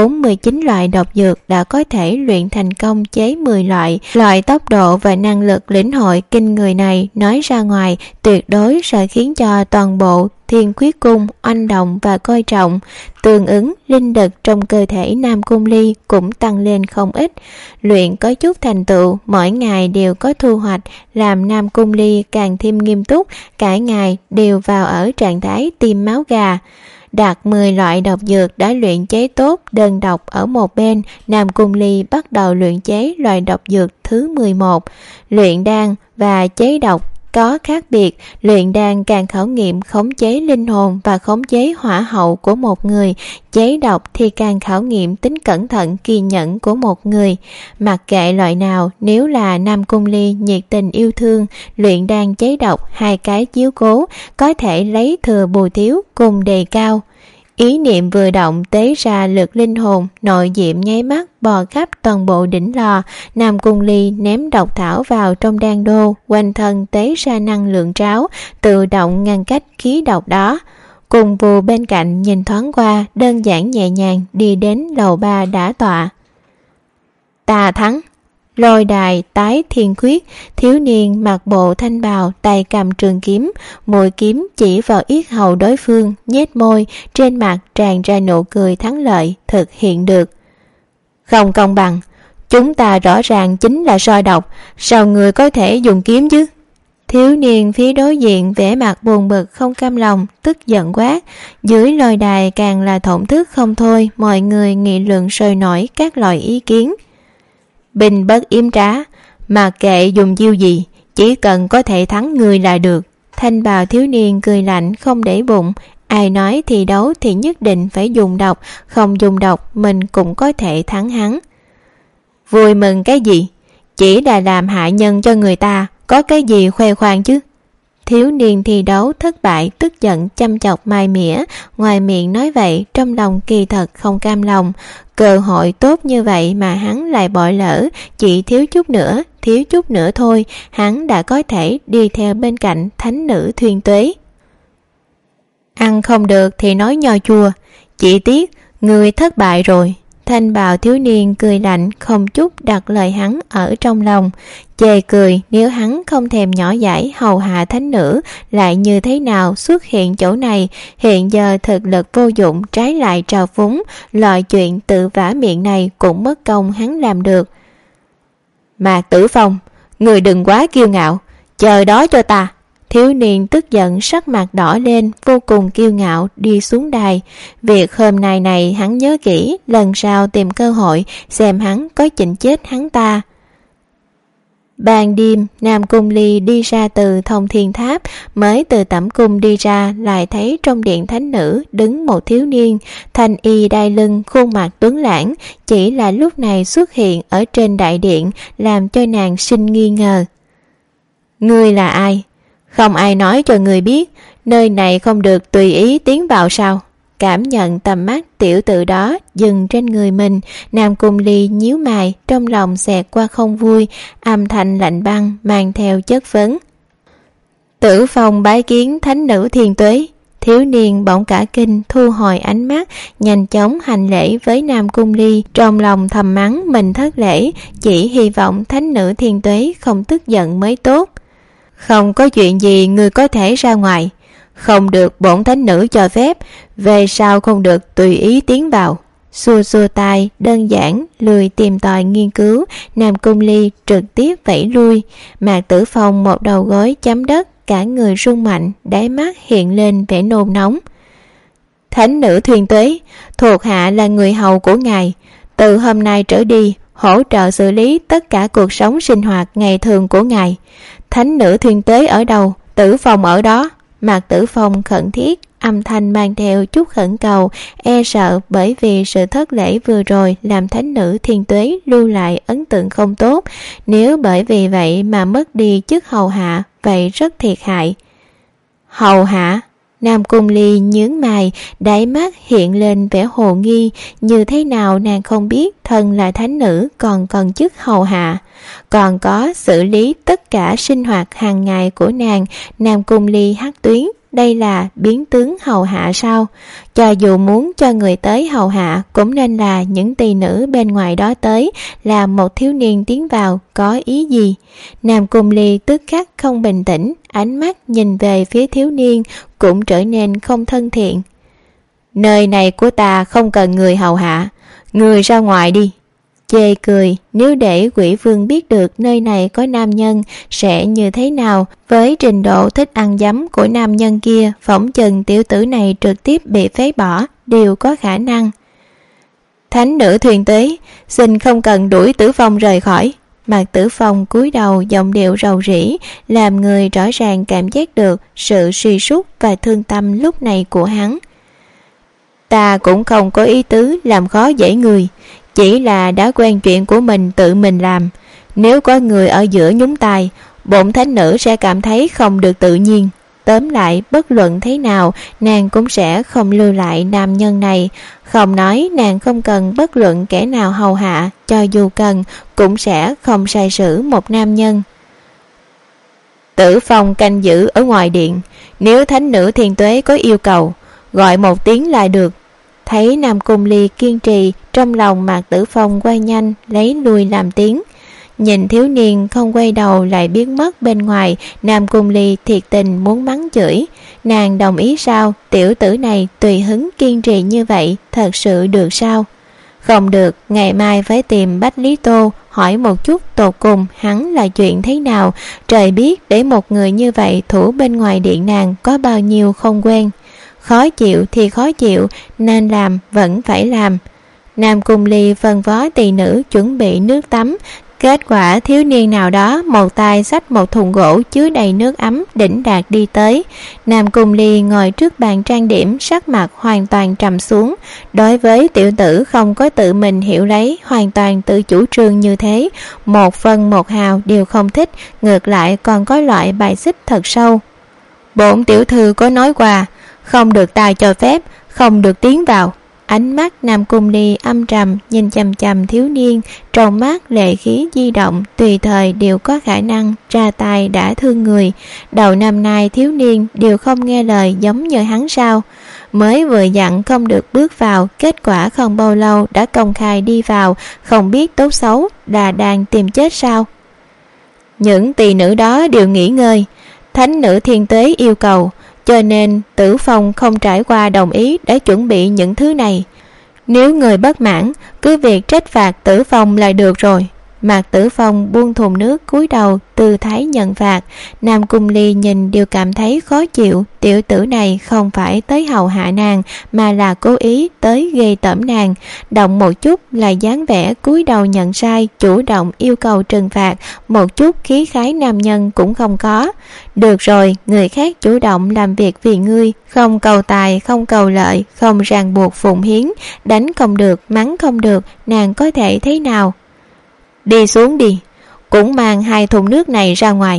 49 loại độc dược đã có thể luyện thành công chế 10 loại tốc độ và năng lực lĩnh hội kinh người này nói ra ngoài tuyệt đối sẽ khiến cho toàn bộ Thiên Khuyết cung oanh động và coi trọng. Tương ứng linh lực trong cơ thể Nam Cung Ly cũng tăng lên không ít. Luyện có chút thành tựu, mỗi ngày đều có thu hoạch, làm Nam Cung Ly càng thêm nghiêm túc, cả ngày đều vào ở trạng thái tiêm máu gà. Đạt 10 loại độc dược đã luyện chế tốt, đơn độc ở một bên, Nam Cung Ly bắt đầu luyện chế loại độc dược thứ 11. Luyện đan và chế độc có khác biệt, luyện đan càng khảo nghiệm khống chế linh hồn và khống chế hỏa hậu của một người, chế độc thì càng khảo nghiệm tính cẩn thận kiên nhẫn của một người. Mặc kệ loại nào, nếu là Nam Cung Ly nhiệt tình yêu thương, luyện đan chế độc hai cái chiếu cố, có thể lấy thừa bù thiếu cùng đề cao. Ý niệm vừa động tế ra lực linh hồn, nội diệm nháy mắt bò khắp toàn bộ đỉnh lò. Nam Cung Ly ném độc thảo vào trong đan đô, quanh thân tế ra năng lượng tráo, tự động ngăn cách khí độc đó. Cùng vù bên cạnh nhìn thoáng qua, đơn giản nhẹ nhàng đi đến lầu 3 đã tọa. Ta thắng. Lôi đài tái thiên khuyết, thiếu niên mặc bộ thanh bào, tay cầm trường kiếm, mũi kiếm chỉ vào yết hầu đối phương, nhếch môi, trên mặt tràn ra nụ cười thắng lợi, thực hiện được. Không công bằng, chúng ta rõ ràng chính là soi độc, sao người có thể dùng kiếm chứ? Thiếu niên phía đối diện vẻ mặt buồn bực không cam lòng, tức giận quát. Dưới lôi đài càng là thổn thức không thôi, mọi người nghị luận sôi nổi các loại ý kiến. Bình bất yếm trá, mà kệ dùng chiêu gì, chỉ cần có thể thắng người là được. Thanh bào thiếu niên cười lạnh không để bụng, ai nói thì đấu thì nhất định phải dùng độc, không dùng độc mình cũng có thể thắng hắn. Vui mừng cái gì, chỉ là làm hại nhân cho người ta, có cái gì khoe khoang chứ? Thiếu niên thi đấu thất bại tức giận chăm chọc mai mỉa, ngoài miệng nói vậy trong lòng kỳ thật không cam lòng. Cơ hội tốt như vậy mà hắn lại bỏ lỡ, chỉ thiếu chút nữa thôi, hắn đã có thể đi theo bên cạnh thánh nữ Thuyền Tuế. Ăn không được thì nói nho chua, chỉ tiếc người thất bại rồi. Thanh bào thiếu niên cười lạnh không chút đặt lời hắn ở trong lòng, chê cười nếu hắn không thèm nhỏ dãi hầu hạ thánh nữ lại như thế nào xuất hiện chỗ này. Hiện giờ thực lực vô dụng, trái lại trào phúng, loại chuyện tự vả miệng này cũng mất công hắn làm được. Mạc Tử Phong, người đừng quá kiêu ngạo, chờ đó cho ta. Thiếu niên tức giận sắc mặt đỏ lên, vô cùng kiêu ngạo đi xuống đài. Việc hôm nay này hắn nhớ kỹ, lần sau tìm cơ hội xem hắn có chỉnh chết hắn ta. Ban đêm, Nam Cung Ly đi ra từ Thông Thiên Tháp, mới từ tẩm cung đi ra lại thấy trong điện thánh nữ đứng một thiếu niên, thanh y đai lưng, khuôn mặt tuấn lãng, chỉ là lúc này xuất hiện ở trên đại điện làm cho nàng sinh nghi ngờ. Ngươi là ai? Không ai nói cho người biết, nơi này không được tùy ý tiến vào sao? cảm nhận tầm mắt tiểu tử đó dừng trên người mình, Nam Cung Ly nhíu mày, trong lòng xẹt qua không vui, âm thanh lạnh băng mang theo chất vấn. Tử Phong bái kiến thánh nữ Thiên Tuế. Thiếu niên bỗng cả kinh, thu hồi ánh mắt, nhanh chóng hành lễ với Nam Cung Ly, trong lòng thầm mắng mình thất lễ, chỉ hy vọng thánh nữ Thiên Tuế không tức giận mới tốt. Không có chuyện gì người có thể ra ngoài, không được bổn thánh nữ cho phép, về sau không được tùy ý tiến vào. Xua xua tay, đơn giản, lười tìm tòi nghiên cứu, Nam Cung Ly trực tiếp vẫy lui. Mạc Tử Phong một đầu gối chấm đất, cả người rung mạnh, đáy mắt hiện lên vẻ nôn nóng. Thánh nữ Thiên Tuế, thuộc hạ là người hầu của ngài, từ hôm nay trở đi hỗ trợ xử lý tất cả cuộc sống sinh hoạt ngày thường của ngài. Thánh nữ Thiên Tuế ở đâu, Tử Phong ở đó. Mạc Tử Phong khẩn thiết, âm thanh mang theo chút khẩn cầu, e sợ bởi vì sự thất lễ vừa rồi làm thánh nữ Thiên Tuế lưu lại ấn tượng không tốt, nếu bởi vì vậy mà mất đi chức hầu hạ, vậy rất thiệt hại. Hầu hạ? Nam Cung Ly nhướng mày, đáy mắt hiện lên vẻ hồ nghi, như thế nào nàng không biết thân là thánh nữ còn cần chức hầu hạ, còn có xử lý tất cả sinh hoạt hàng ngày của nàng. Nam Cung Ly hắc tuyến, đây là biến tướng hầu hạ sao? Cho dù muốn cho người tới hầu hạ cũng nên là những tỳ nữ bên ngoài đó tới, là một thiếu niên tiến vào có ý gì? Nam Cung Ly tức khắc không bình tĩnh, ánh mắt nhìn về phía thiếu niên cũng trở nên không thân thiện. Nơi này của ta không cần người hầu hạ, người ra ngoài đi. Chê cười, nếu để Quỷ Vương biết được nơi này có nam nhân sẽ như thế nào, với trình độ thích ăn dấm của nam nhân kia, phỏng chừng tiểu tử này trực tiếp bị phế bỏ, đều có khả năng. Thánh nữ Thiên Tuế, xin không cần đuổi Tử Phong rời khỏi. Mạc Tử Phong cúi đầu, giọng điệu rầu rĩ, làm người rõ ràng cảm giác được sự suy sút và thương tâm lúc này của hắn. Ta cũng không có ý tứ làm khó dễ người, chỉ là đã quen chuyện của mình tự mình làm. Nếu có người ở giữa nhúng tay, bổn thánh nữ sẽ cảm thấy không được tự nhiên. Tóm lại, bất luận thế nào, nàng cũng sẽ không lưu lại nam nhân này. Không nói nàng không cần bất luận kẻ nào hầu hạ, cho dù cần, cũng sẽ không sai sử một nam nhân. Tử Phong canh giữ ở ngoài điện, nếu thánh nữ Thiên Tuế có yêu cầu, gọi một tiếng là được. Thấy Nam Cung Ly kiên trì, trong lòng Mạc Tử Phong quay nhanh, lấy lui làm tiếng. Nhìn thiếu niên không quay đầu lại biến mất bên ngoài, Nam Cung Ly thiệt tình muốn mắng chửi. Nàng đồng ý sao? Tiểu tử này tùy hứng kiên trì như vậy, thật sự được sao? Không được, ngày mai phải tìm Bách Lý Tô, hỏi một chút tột cùng hắn là chuyện thế nào. Trời biết để một người như vậy thủ bên ngoài điện nàng có bao nhiêu không quen. Khó chịu thì khó chịu, nên làm vẫn phải làm. Nam Cung Ly phân phó tỳ nữ chuẩn bị nước tắm. Kết quả thiếu niên nào đó một tay xách một thùng gỗ chứa đầy nước ấm đỉnh đạt đi tới. Nam Cung Ly ngồi trước bàn trang điểm, sắc mặt hoàn toàn trầm xuống. Đối với tiểu tử không có tự mình hiểu lấy, hoàn toàn tự chủ trương như thế, một phân một hào đều không thích, ngược lại còn có loại bài xích thật sâu. Bổn tiểu thư có nói qua, không được ta cho phép, không được tiến vào. Ánh mắt Nam Cung Ly âm trầm nhìn chằm chằm thiếu niên, trong mắt lệ khí di động, tùy thời đều có khả năng ra tay đã thương người. Đầu năm nay thiếu niên đều không nghe lời giống như hắn sao? Mới vừa dặn không được bước vào, kết quả không bao lâu đã công khai đi vào, không biết tốt xấu là đang tìm chết sao? Những tỳ nữ đó đều nghỉ ngơi, thánh nữ Thiên Tuế yêu cầu, cho nên Tử Phong không trải qua đồng ý để chuẩn bị những thứ này. Nếu người bất mãn, cứ việc trách phạt Tử Phong là được rồi. Mạc Tử Phong buông thùng nước cúi đầu, tư thái nhận phạt. Nam Cung Ly nhìn đều cảm thấy khó chịu. Tiểu tử này không phải tới hầu hạ nàng, mà là cố ý tới ghê tởm nàng. Động một chút là dáng vẻ cúi đầu nhận sai, chủ động yêu cầu trừng phạt, một chút khí khái nam nhân cũng không có. Được rồi, người khác chủ động làm việc vì ngươi, không cầu tài, không cầu lợi, không ràng buộc phụng hiến, đánh không được, mắng không được, nàng có thể thế nào? Đi xuống đi, cũng mang 2 thùng nước này ra ngoài.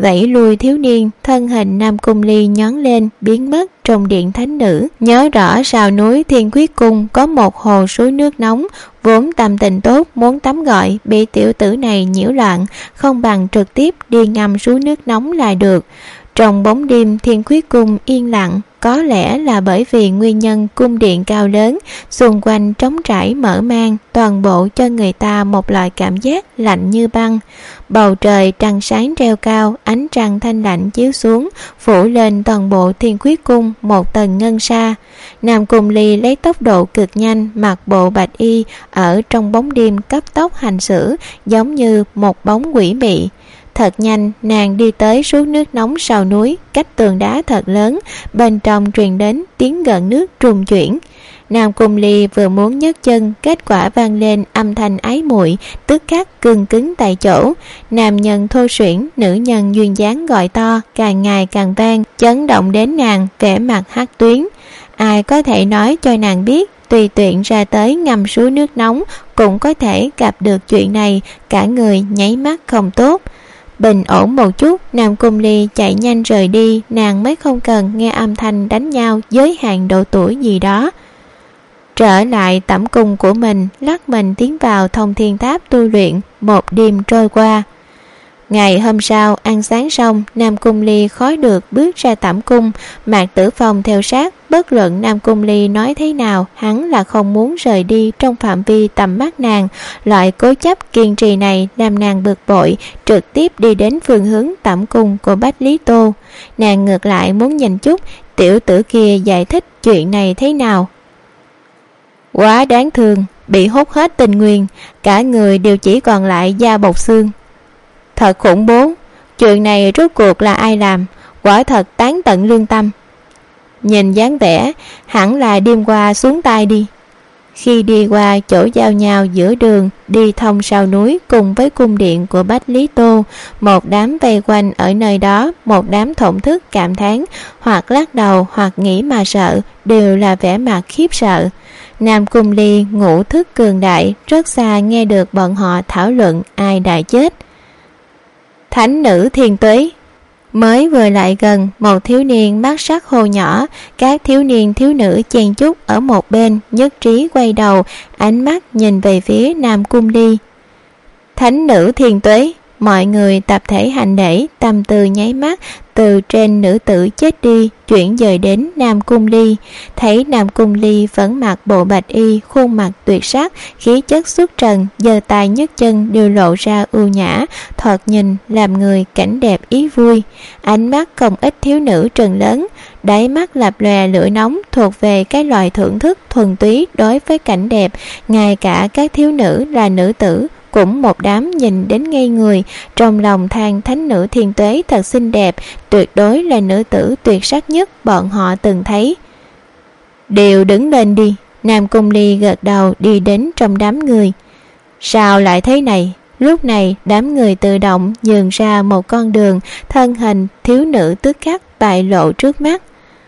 vẫy lui thiếu niên. Thân hình Nam Cung Ly nhón lên biến mất trong điện thánh nữ. Nhớ rõ sau núi Thiên Quyết Cung có một hồ suối nước nóng, vốn tâm tình tốt muốn tắm gội, bị tiểu tử này nhiễu loạn, không bằng trực tiếp đi ngâm suối nước nóng là được. Trong bóng đêm Thiên Quyết Cung yên lặng, có lẽ là bởi vì nguyên nhân cung điện cao lớn, xung quanh trống trải mở mang, toàn bộ cho người ta một loại cảm giác lạnh như băng. Bầu trời trăng sáng treo cao, ánh trăng thanh lạnh chiếu xuống, phủ lên toàn bộ Thiên Quyết Cung một tầng ngân sa. Nam Cung Ly lấy tốc độ cực nhanh, mặc bộ bạch y, ở trong bóng đêm cấp tốc hành xử, giống như một bóng quỷ mị. Thật nhanh, nàng đi tới suối nước nóng sau núi, cách tường đá thật lớn, bên trong truyền đến tiếng gợn nước rung chuyển. Nam Cung Ly vừa muốn nhấc chân, kết quả vang lên âm thanh ái muội, tức khắc cứng cứng tại chỗ. Nam nhân thô suyễn, nữ nhân duyên dáng gọi to, càng ngày càng vang, chấn động đến nàng, vẻ mặt hắc tuyến. Ai có thể nói cho nàng biết, tùy tiện ra tới ngâm suối nước nóng cũng có thể gặp được chuyện này, cả người nháy mắt không tốt. Bình ổn một chút, Nam Cung Ly chạy nhanh rời đi, nàng mới không cần nghe âm thanh đánh nhau giới hạn độ tuổi gì đó. Trở lại tẩm cung của mình, lắc mình tiến vào Thông Thiên Tháp tu luyện. Một đêm trôi qua. Ngày hôm sau ăn sáng xong, Nam Cung Ly khó được bước ra tẩm cung. Mạc Tử Phong theo sát, bất luận Nam Cung Ly nói thế nào, hắn là không muốn rời đi trong phạm vi tầm mắt nàng. Loại cố chấp kiên trì này làm nàng bực bội, trực tiếp đi đến phương hướng tẩm cung của Bách Lý Tô. Nàng ngược lại muốn nhìn chút tiểu tử kia giải thích chuyện này thế nào. Quá đáng thương, bị hút hết tình nguyên, cả người đều chỉ còn lại da bọc xương. Thật khủng bố, chuyện này rốt cuộc là ai làm, quả thật tán tận lương tâm. Nhìn dáng vẻ, hẳn là đêm qua xuống tay đi. Khi đi qua chỗ giao nhau giữa đường, đi thông sau núi cùng với cung điện của Bách Lý Tô, một đám vây quanh ở nơi đó, một đám thổn thức cảm thán, hoặc lắc đầu hoặc nghĩ mà sợ, đều là vẻ mặt khiếp sợ. Nam Cung Ly ngũ thức cường đại, rất xa nghe được bọn họ thảo luận ai đã chết. Thánh nữ Thiên Tuế. Mới vừa lại gần, một thiếu niên mắt sắc hô nhỏ, các thiếu niên thiếu nữ chen chúc ở một bên, nhất trí quay đầu, ánh mắt nhìn về phía Nam Cung Ly. Thánh nữ Thiên Tuế. Mọi người tập thể hành lễ, tâm tư nháy mắt từ trên nữ tử chết đi chuyển dời đến Nam Cung Ly. Thấy Nam Cung Ly vẫn mặc bộ bạch y, khuôn mặt tuyệt sắc, khí chất xuất trần, giơ tay nhấc chân đều lộ ra ưu nhã, thoạt nhìn làm người cảnh đẹp ý vui. Ánh mắt không ít thiếu nữ trừng lớn, đáy mắt lập lòe lửa nóng, thuộc về cái loại thưởng thức thuần túy đối với cảnh đẹp. Ngay cả các thiếu nữ là nữ tử cũng một đám nhìn đến ngây người, trong lòng than thánh nữ Thiên Tuế thật xinh đẹp, tuyệt đối là nữ tử tuyệt sắc nhất bọn họ từng thấy. Đều đứng lên đi. Nam Cung Ly gật đầu đi đến trong đám người. Sao lại thế này? Lúc này đám người tự động nhường ra một con đường, thân hình thiếu nữ tức khắc bại lộ trước mắt.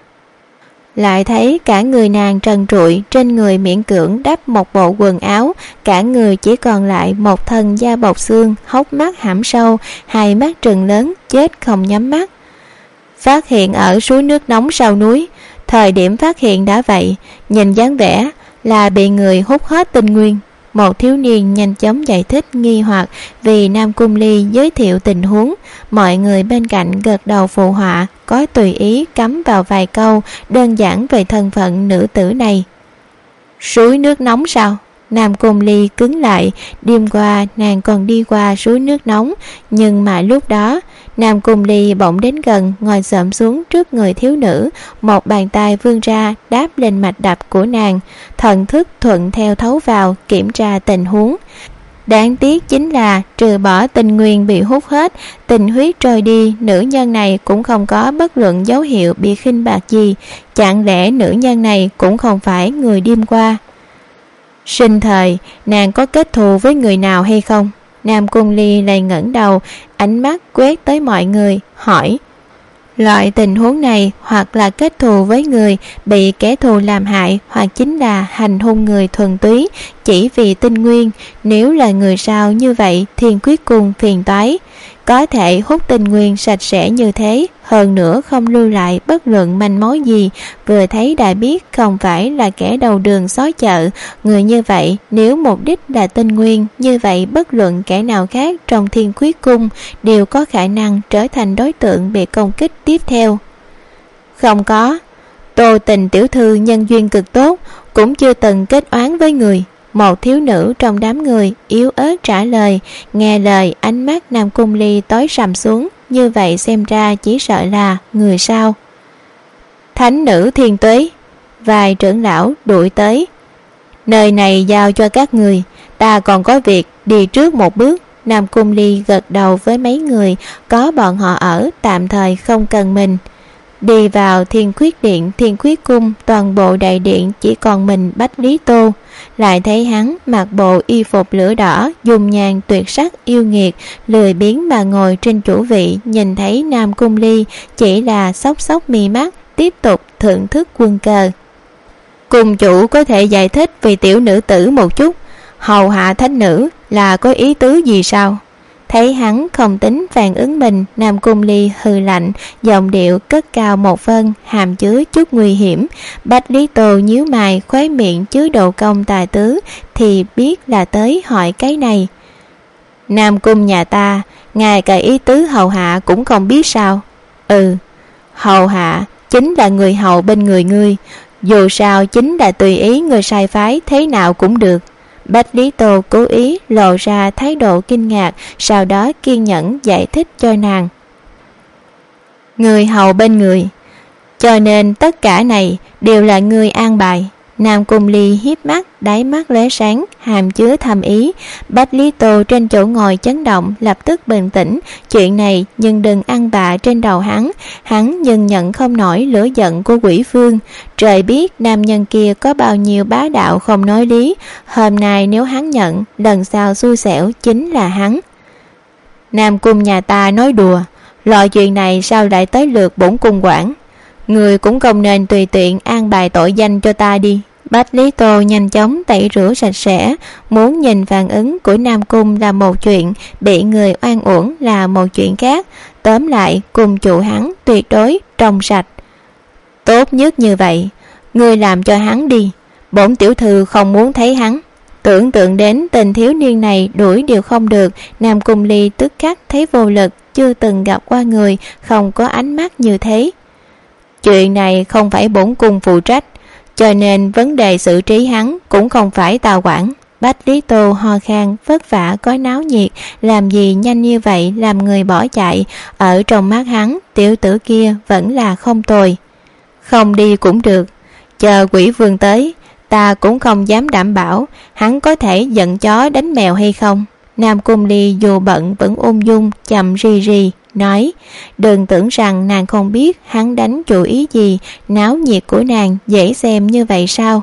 Lại thấy cả người nàng trần trụi, trên người miễn cưỡng đắp một bộ quần áo, cả người chỉ còn lại một thân da bọc xương, hốc mắt hãm sâu, hai mắt trừng lớn, chết không nhắm mắt. Phát hiện ở suối nước nóng sau núi, thời điểm phát hiện đã vậy, nhìn dáng vẻ là bị người hút hết tinh nguyên. Một thiếu niên nhanh chóng giải thích nghi hoặc vì Nam Cung Ly giới thiệu tình huống. Mọi người bên cạnh gật đầu phụ họa, có tùy ý cắm vào vài câu đơn giản về thân phận nữ tử này. Suối nước nóng sao? Nam Cung Ly cứng lại. Đêm qua nàng còn đi qua suối nước nóng, nhưng mà lúc đó Nam Cung Ly bỗng đến gần, ngồi xổm xuống trước người thiếu nữ, một bàn tay vươn ra đáp lên mạch đập của nàng, thần thức thuận theo thấu vào kiểm tra tình huống. Đáng tiếc chính là trừ bỏ tinh nguyên bị hút hết, tình huyết trôi đi, nữ nhân này cũng không có bất luận dấu hiệu bị khinh bạc gì. Chẳng lẽ nữ nhân này cũng không phải người đêm qua? Sinh thời nàng có kết thù với người nào hay không? Nam Cung Ly lại ngẩng đầu, ánh mắt quét tới mọi người, hỏi. Loại tình huống này hoặc là kết thù với người bị kẻ thù làm hại, hoặc chính là hành hung người thuần túy chỉ vì tinh nguyên. Nếu là người sao như vậy, Thiên Quyết Cung phiền toái. có thể hút tinh nguyên sạch sẽ như thế, hơn nữa không lưu lại bất luận manh mối gì, vừa thấy đã biết không phải là kẻ đầu đường xó chợ. Người như vậy nếu mục đích là tinh nguyên, như vậy bất luận kẻ nào khác trong Thiên Khuyết Cung đều có khả năng trở thành đối tượng bị công kích tiếp theo. Không có, Tô Tình tiểu thư nhân duyên cực tốt, cũng chưa từng kết oán với người. Một thiếu nữ trong đám người yếu ớt trả lời. Nghe lời, ánh mắt Nam Cung Ly tối sầm xuống, như vậy xem ra chỉ sợ là người sao. Thánh nữ Thiên Tuế, vài trưởng lão đuổi tới. Nơi này giao cho các người, ta còn có việc, đi trước một bước. Nam Cung Ly gật đầu với mấy người, có bọn họ ở, tạm thời không cần mình. Đi vào Thiên Khuyết Điện, Thiên Khuyết Cung, toàn bộ đại điện chỉ còn mình Bách Lý Tô. Lại thấy hắn mặc bộ y phục lửa đỏ, dung nhan tuyệt sắc yêu nghiệt, lười biếng mà ngồi trên chủ vị. Nhìn thấy Nam Cung Ly chỉ là xốc xốc mi mắt, tiếp tục thưởng thức quân cờ. Cung chủ có thể giải thích vì tiểu nữ tử một chút, hầu hạ thánh nữ là có ý tứ gì sao? Thấy hắn không tính phản ứng mình, Nam Cung Ly hừ lạnh, giọng điệu cất cao một phân, hàm chứa chút nguy hiểm. Bách Lý Tô nhíu mày, khóe miệng chứa độ công tài tứ, thì biết là tới hỏi cái này. Nam Cung nhà ta, ngài cả ý tứ hầu hạ cũng không biết sao? Ừ, hầu hạ chính là người hầu bên người ngươi, dù sao chính là tùy ý người sai phái thế nào cũng được. Bách Lý Tô cố ý lộ ra thái độ kinh ngạc, sau đó kiên nhẫn giải thích cho nàng. Người hầu bên người, cho nên tất cả này đều là người an bài. Nam Cung Ly hiếp mắt, đáy mắt lóe sáng, hàm chứa thầm ý. Bách Lý Tô trên chỗ ngồi chấn động, lập tức bình tĩnh. Chuyện này nhưng đừng ăn bạ trên đầu hắn. Hắn nhưng nhận không nổi lửa giận của quỷ vương. Trời biết nam nhân kia có bao nhiêu bá đạo không nói lý. Hôm nay nếu hắn nhận, lần sau xui xẻo chính là hắn. Nam Cung nhà ta nói đùa, loại chuyện này sao lại tới lượt bổn cung quản? Người cũng không nên tùy tiện an bài tội danh cho ta đi. Bách Lý Tô nhanh chóng tẩy rửa sạch sẽ, muốn nhìn phản ứng của Nam Cung là một chuyện, bị người oan uổng là một chuyện khác. Tóm lại, cùng chủ hắn tuyệt đối trong sạch. Tốt nhất như vậy, ngươi làm cho hắn đi, bổn tiểu thư không muốn thấy hắn. Tưởng tượng đến tình thiếu niên này đuổi đều không được, Nam Cung Ly tức khắc thấy vô lực, chưa từng gặp qua người không có ánh mắt như thế. Chuyện này không phải bổn cung phụ trách, cho nên vấn đề xử trí hắn cũng không phải ta quản. Bách Lý Tô ho khan, vất vả có náo nhiệt, làm gì nhanh như vậy làm người bỏ chạy. Ở trong mắt hắn, tiểu tử kia vẫn là không tồi. Không đi cũng được, chờ quỷ vương tới, ta cũng không dám đảm bảo hắn có thể giận chó đánh mèo hay không. Nam Cung Ly dù bận vẫn ung dung, chậm rì rì nói, đừng tưởng rằng nàng không biết hắn đánh chủ ý gì, náo nhiệt của nàng dễ xem như vậy sao?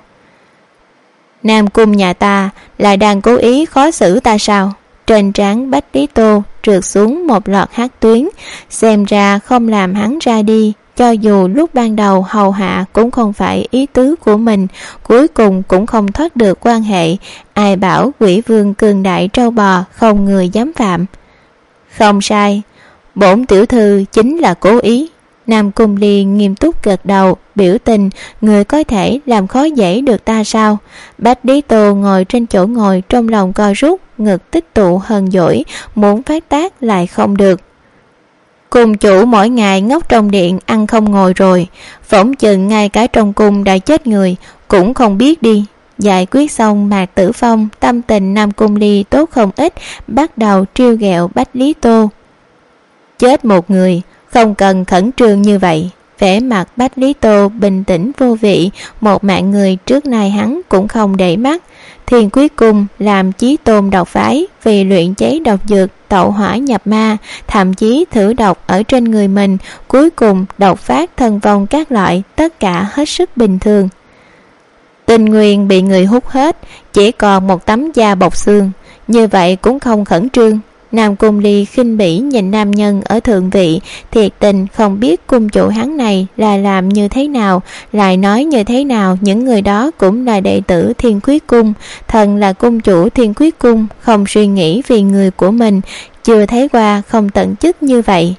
Nam Cung nhà ta là đang cố ý khó xử ta sao? Trên trán Bách Lý Tô trượt xuống một lọt hắc tuyến, xem ra không làm hắn ra đi. Cho dù lúc ban đầu hầu hạ cũng không phải ý tứ của mình, cuối cùng cũng không thoát được quan hệ. Ai bảo quỷ vương cường đại trâu bò, không người dám phạm. Không sai, bổn tiểu thư chính là cố ý. Nam Cung Ly nghiêm túc gật đầu, biểu tình, người có thể làm khó dễ được ta sao? Bách Lý Tô ngồi trên chỗ ngồi, trong lòng co rút, ngực tích tụ hờn dỗi, muốn phát tác lại không được. Cung chủ mỗi ngày ngốc trong điện ăn không ngồi rồi, phỏng chừng ngay cả trong cung đã chết người cũng không biết đi. Giải quyết xong Mạc Tử Phong, tâm tình Nam Cung Ly tốt không ít, bắt đầu trêu ghẹo Bách Lý Tô. Chết một người, không cần khẩn trương như vậy. Vẻ mặt Bách Lý Tô bình tĩnh vô vị, một mạng người trước nay hắn cũng không để mắt. Thiên Khuyết Cung làm chí tôn độc phái, vì luyện chế độc dược tẩu hỏa nhập ma, thậm chí thử độc ở trên người mình, cuối cùng độc phát thân vong các loại, tất cả hết sức bình thường. Tinh nguyên bị người hút hết, chỉ còn một tấm da bọc xương, như vậy cũng không khẩn trương. Nam Cung Ly khinh bỉ nhìn nam nhân ở thượng vị, thiệt tình không biết cung chủ hắn này là làm như thế nào, lại nói như thế nào những người đó cũng là đệ tử Thiên Khuyết Cung. Thần là cung chủ Thiên Khuyết Cung, không suy nghĩ vì người của mình, chưa thấy qua không tận chức như vậy.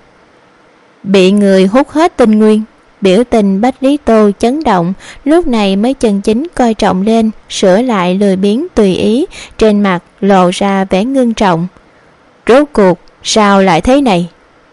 Bị người hút hết tinh nguyên. Biểu tình Bách Lý Tô chấn động, lúc này mới chân chính coi trọng lên, sửa lại lười biếng tùy ý, trên mặt lộ ra vẻ ngưng trọng. Rốt cuộc sao lại thế này?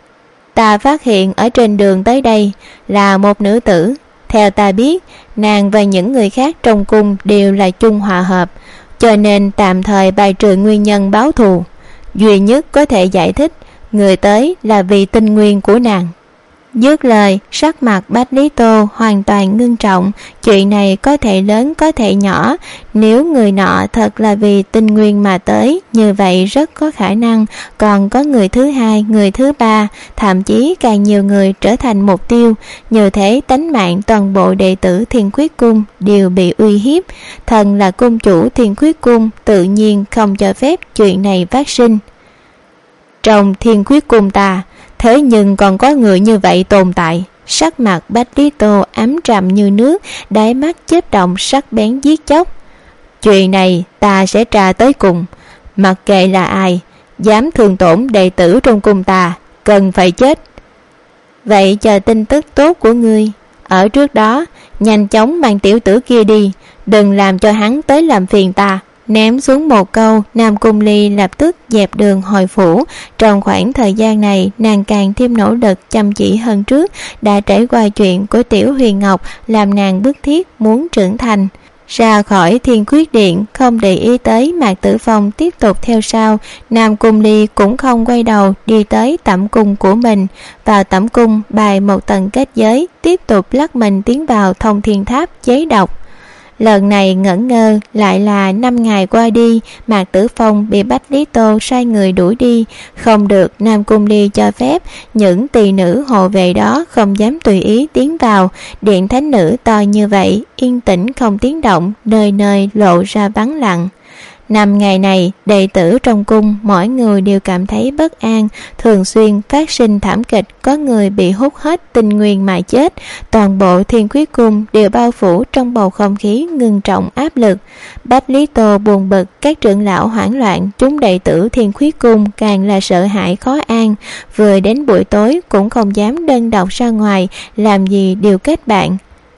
Ta phát hiện ở trên đường tới đây là một nữ tử. Theo ta biết, nàng và những người khác trong cung đều là chung hòa hợp, cho nên tạm thời bài trừ nguyên nhân báo thù. Duy nhất có thể giải thích người tới là vì tinh nguyên của nàng. Dứt lời, sắc mặt Bách Lý Tô hoàn toàn ngưng trọng. Chuyện này có thể lớn có thể nhỏ. Nếu người nọ thật là vì tinh nguyên mà tới, như vậy rất có khả năng còn có người thứ hai, người thứ ba, thậm chí càng nhiều người trở thành mục tiêu. Như thế tánh mạng toàn bộ đệ tử Thiên Khuyết Cung đều bị uy hiếp. Thần là cung chủ Thiên Khuyết Cung, tự nhiên không cho phép chuyện này phát sinh. Trong Thiên Khuyết Cung ta, thế nhưng còn có người như vậy tồn tại. Sắc mặt Bách Lý Tô ám trầm như nước, đáy mắt chớp động sắc bén giết chóc. Chuyện này ta sẽ tra tới cùng. Mặc kệ là ai dám thương tổn đệ tử trong cung ta, cần phải chết. Vậy chờ tin tức tốt của ngươi. Ở trước đó nhanh chóng mang tiểu tử kia đi, đừng làm cho hắn tới làm phiền ta. Ném xuống một câu, Nam Cung Ly lập tức dẹp đường hồi phủ. Trong khoảng thời gian này, nàng càng thêm nỗ lực chăm chỉ hơn trước. Đã trải qua chuyện của Tiểu Huyền Ngọc, làm nàng bức thiết muốn trưởng thành. Ra khỏi Thiên Khuyết Điện, không để ý tới Mạc Tử Phong tiếp tục theo sau. Nam Cung Ly cũng không quay đầu, đi tới tẩm cung của mình. Vào tẩm cung, bài một tầng kết giới, tiếp tục lắc mình tiến vào Thông Thiên Tháp chế độc. Lần này ngẩn ngơ, lại là 5 ngày qua đi, Mạc Tử Phong bị Bách Lý Tô sai người đuổi đi. Không được Nam Cung Ly cho phép, những tỳ nữ hộ vệ đó không dám tùy ý tiến vào. Điện thánh nữ to như vậy, yên tĩnh không tiếng động, nơi nơi lộ ra vắng lặng. 5 ngày này, đệ tử trong cung mỗi người đều cảm thấy bất an, thường xuyên phát sinh thảm kịch, có người bị hút hết tinh nguyên mà chết. Toàn bộ Thiên Khuyết Cung đều bao phủ trong bầu không khí ngưng trọng áp lực. Bách Lý Tô buồn bực, các trưởng lão hoảng loạn, chúng đệ tử Thiên Khuyết Cung càng là sợ hãi khó an. Vừa đến buổi tối cũng không dám đơn độc ra ngoài, làm gì đều kết bạn.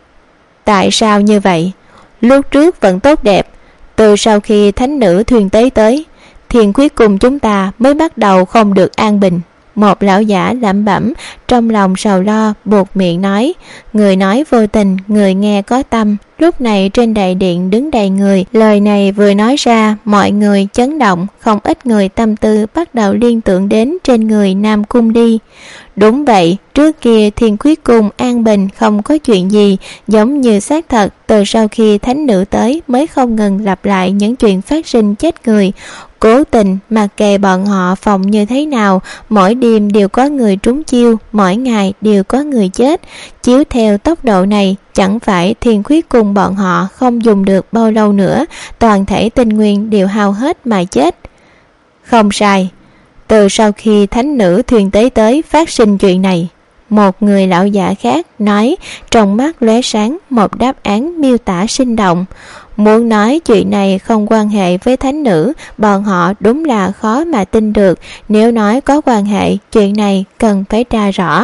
Tại sao như vậy? Lúc trước vẫn tốt đẹp, từ sau khi thánh nữ Thuyền Tế tới, Thiên Khuyết Cung chúng ta mới bắt đầu không được an bình. Một lão giả lẩm bẩm, trong lòng sầu lo, buột miệng nói. Người nói vô tình, người nghe có tâm. Lúc này trên đại điện đứng đầy người. Lời này vừa nói ra, mọi người chấn động. Không ít người tâm tư bắt đầu liên tưởng đến trên người Nam Cung Ly. Đúng vậy, trước kia Thiên Khuyết Cung an bình không có chuyện gì, giống như xác thật. Từ sau khi thánh nữ tới mới không ngừng lặp lại những chuyện phát sinh chết người. Cố tình mặc kệ bọn họ phòng như thế nào, mỗi đêm đều có người trúng chiêu, mỗi ngày đều có người chết. Chiếu theo tốc độ này, chẳng phải Thiên Khuyết Cung bọn họ không dùng được bao lâu nữa, toàn thể tinh nguyên đều hao hết mà chết. Không sai, từ sau khi thánh nữ Thuyền Tế tới phát sinh chuyện này. Một người lão giả khác nói, trong mắt lóe sáng một đáp án miêu tả sinh động. Muốn nói chuyện này không quan hệ với thánh nữ, bọn họ đúng là khó mà tin được. Nếu nói có quan hệ, chuyện này cần phải tra rõ.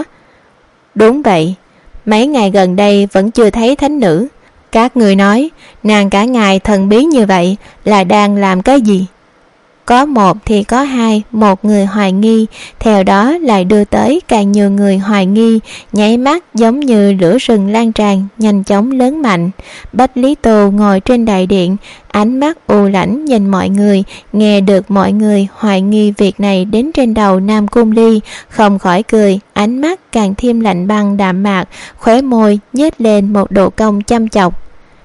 Đúng vậy, mấy ngày gần đây vẫn chưa thấy thánh nữ. Các người nói, nàng cả ngày thần bí như vậy là đang làm cái gì? Có một thì có hai, một người hoài nghi, theo đó lại đưa tới càng nhiều người hoài nghi, nháy mắt giống như lửa rừng lan tràn, nhanh chóng lớn mạnh. Bách Lý Tô ngồi trên đại điện, ánh mắt u lãnh nhìn mọi người, nghe được mọi người hoài nghi việc này đến trên đầu Nam Cung Ly, không khỏi cười, ánh mắt càng thêm lạnh băng đạm mạc, khóe môi nhếch lên một độ cong chăm chọc.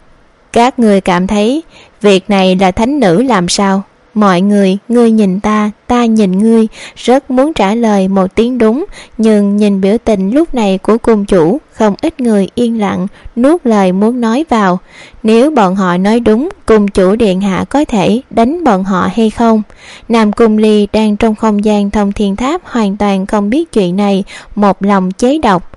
Các người cảm thấy việc này là thánh nữ làm sao? Mọi người, ngươi nhìn ta, ta nhìn ngươi, rất muốn trả lời một tiếng đúng, nhưng nhìn biểu tình lúc này của cung chủ, không ít người yên lặng, nuốt lời muốn nói vào. Nếu bọn họ nói đúng, cung chủ điện hạ có thể đánh bọn họ hay không? Nam Cung Ly đang trong không gian Thông Thiên Tháp hoàn toàn không biết chuyện này, một lòng chế độc.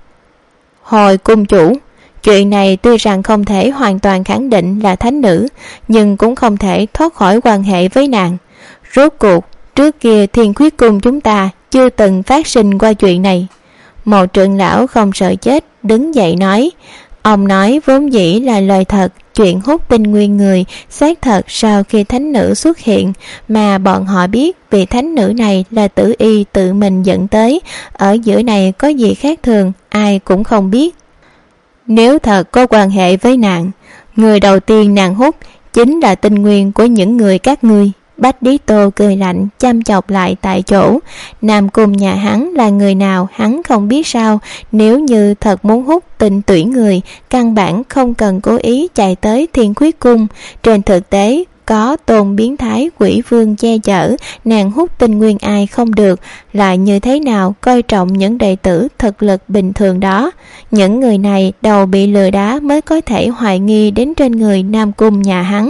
Hồi cung chủ, chuyện này tuy rằng không thể hoàn toàn khẳng định là thánh nữ, nhưng cũng không thể thoát khỏi quan hệ với nàng. Rốt cuộc, Trước kia Thiên Khuyết Cung chúng ta chưa từng phát sinh qua chuyện này. Một trưởng lão không sợ chết đứng dậy nói. Ông nói vốn dĩ là lời thật, chuyện hút tinh nguyên người xác thật sau khi thánh nữ xuất hiện, mà bọn họ biết vị thánh nữ này là Tử Y tự mình dẫn tới. Ở giữa này có gì khác thường, ai cũng không biết. Nếu thật có quan hệ với nàng, người đầu tiên nàng hút chính là tinh nguyên của những người các ngươi. Bách Lý Tô cười lạnh chăm chọc lại tại chỗ. Nam Cung nhà hắn là người nào hắn không biết sao. Nếu như thật muốn hút tinh tuyển người, căn bản không cần cố ý chạy tới Thiên Khuyết Cung. Trên thực tế có Tôn biến thái quỷ vương che chở, nàng hút tinh nguyên ai không được, lại như thế nào coi trọng những đệ tử thực lực bình thường đó. Những người này đầu bị lừa đá mới có thể hoài nghi đến trên người Nam Cung nhà hắn.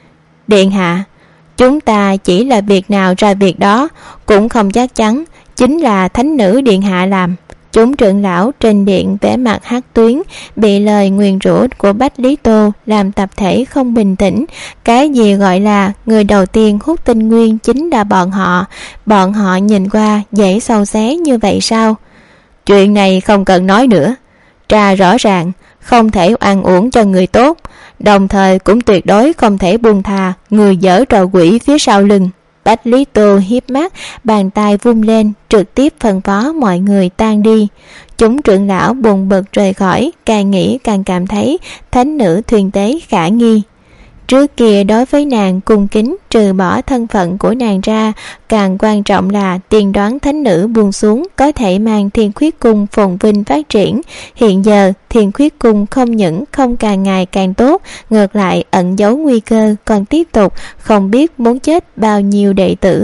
Điện hạ, chúng ta chỉ là việc nào ra việc đó, cũng không chắc chắn chính là thánh nữ điện hạ làm. Chúng trưởng lão trên điện vẻ mặt hắc tuyến, bị lời nguyền rủa của Bách Lý Tô làm tập thể không bình tĩnh. Cái gì gọi là người đầu tiên hút tinh nguyên chính là bọn họ. Bọn họ nhìn qua dễ sâu xé như vậy sao? Chuyện này không cần nói nữa. Tra rõ ràng, không thể oan uổng cho người tốt, đồng thời cũng tuyệt đối không thể buông tha người dở trò quỷ phía sau lưng. Bách Lý Tô hiếp mắt, bàn tay vung lên, trực tiếp phân phó mọi người tan đi. Chúng trưởng lão buồn bực rời khỏi, càng nghĩ càng cảm thấy thánh nữ thuyền tế khả nghi. Trước kia đối với nàng cung kính, trừ bỏ thân phận của nàng ra, càng quan trọng là tiên đoán thánh nữ buông xuống có thể mang Thiên Khuyết Cung phồn vinh phát triển. Hiện giờ Thiên Khuyết Cung không những không càng ngày càng tốt, ngược lại ẩn giấu nguy cơ, còn tiếp tục không biết muốn chết bao nhiêu đệ tử.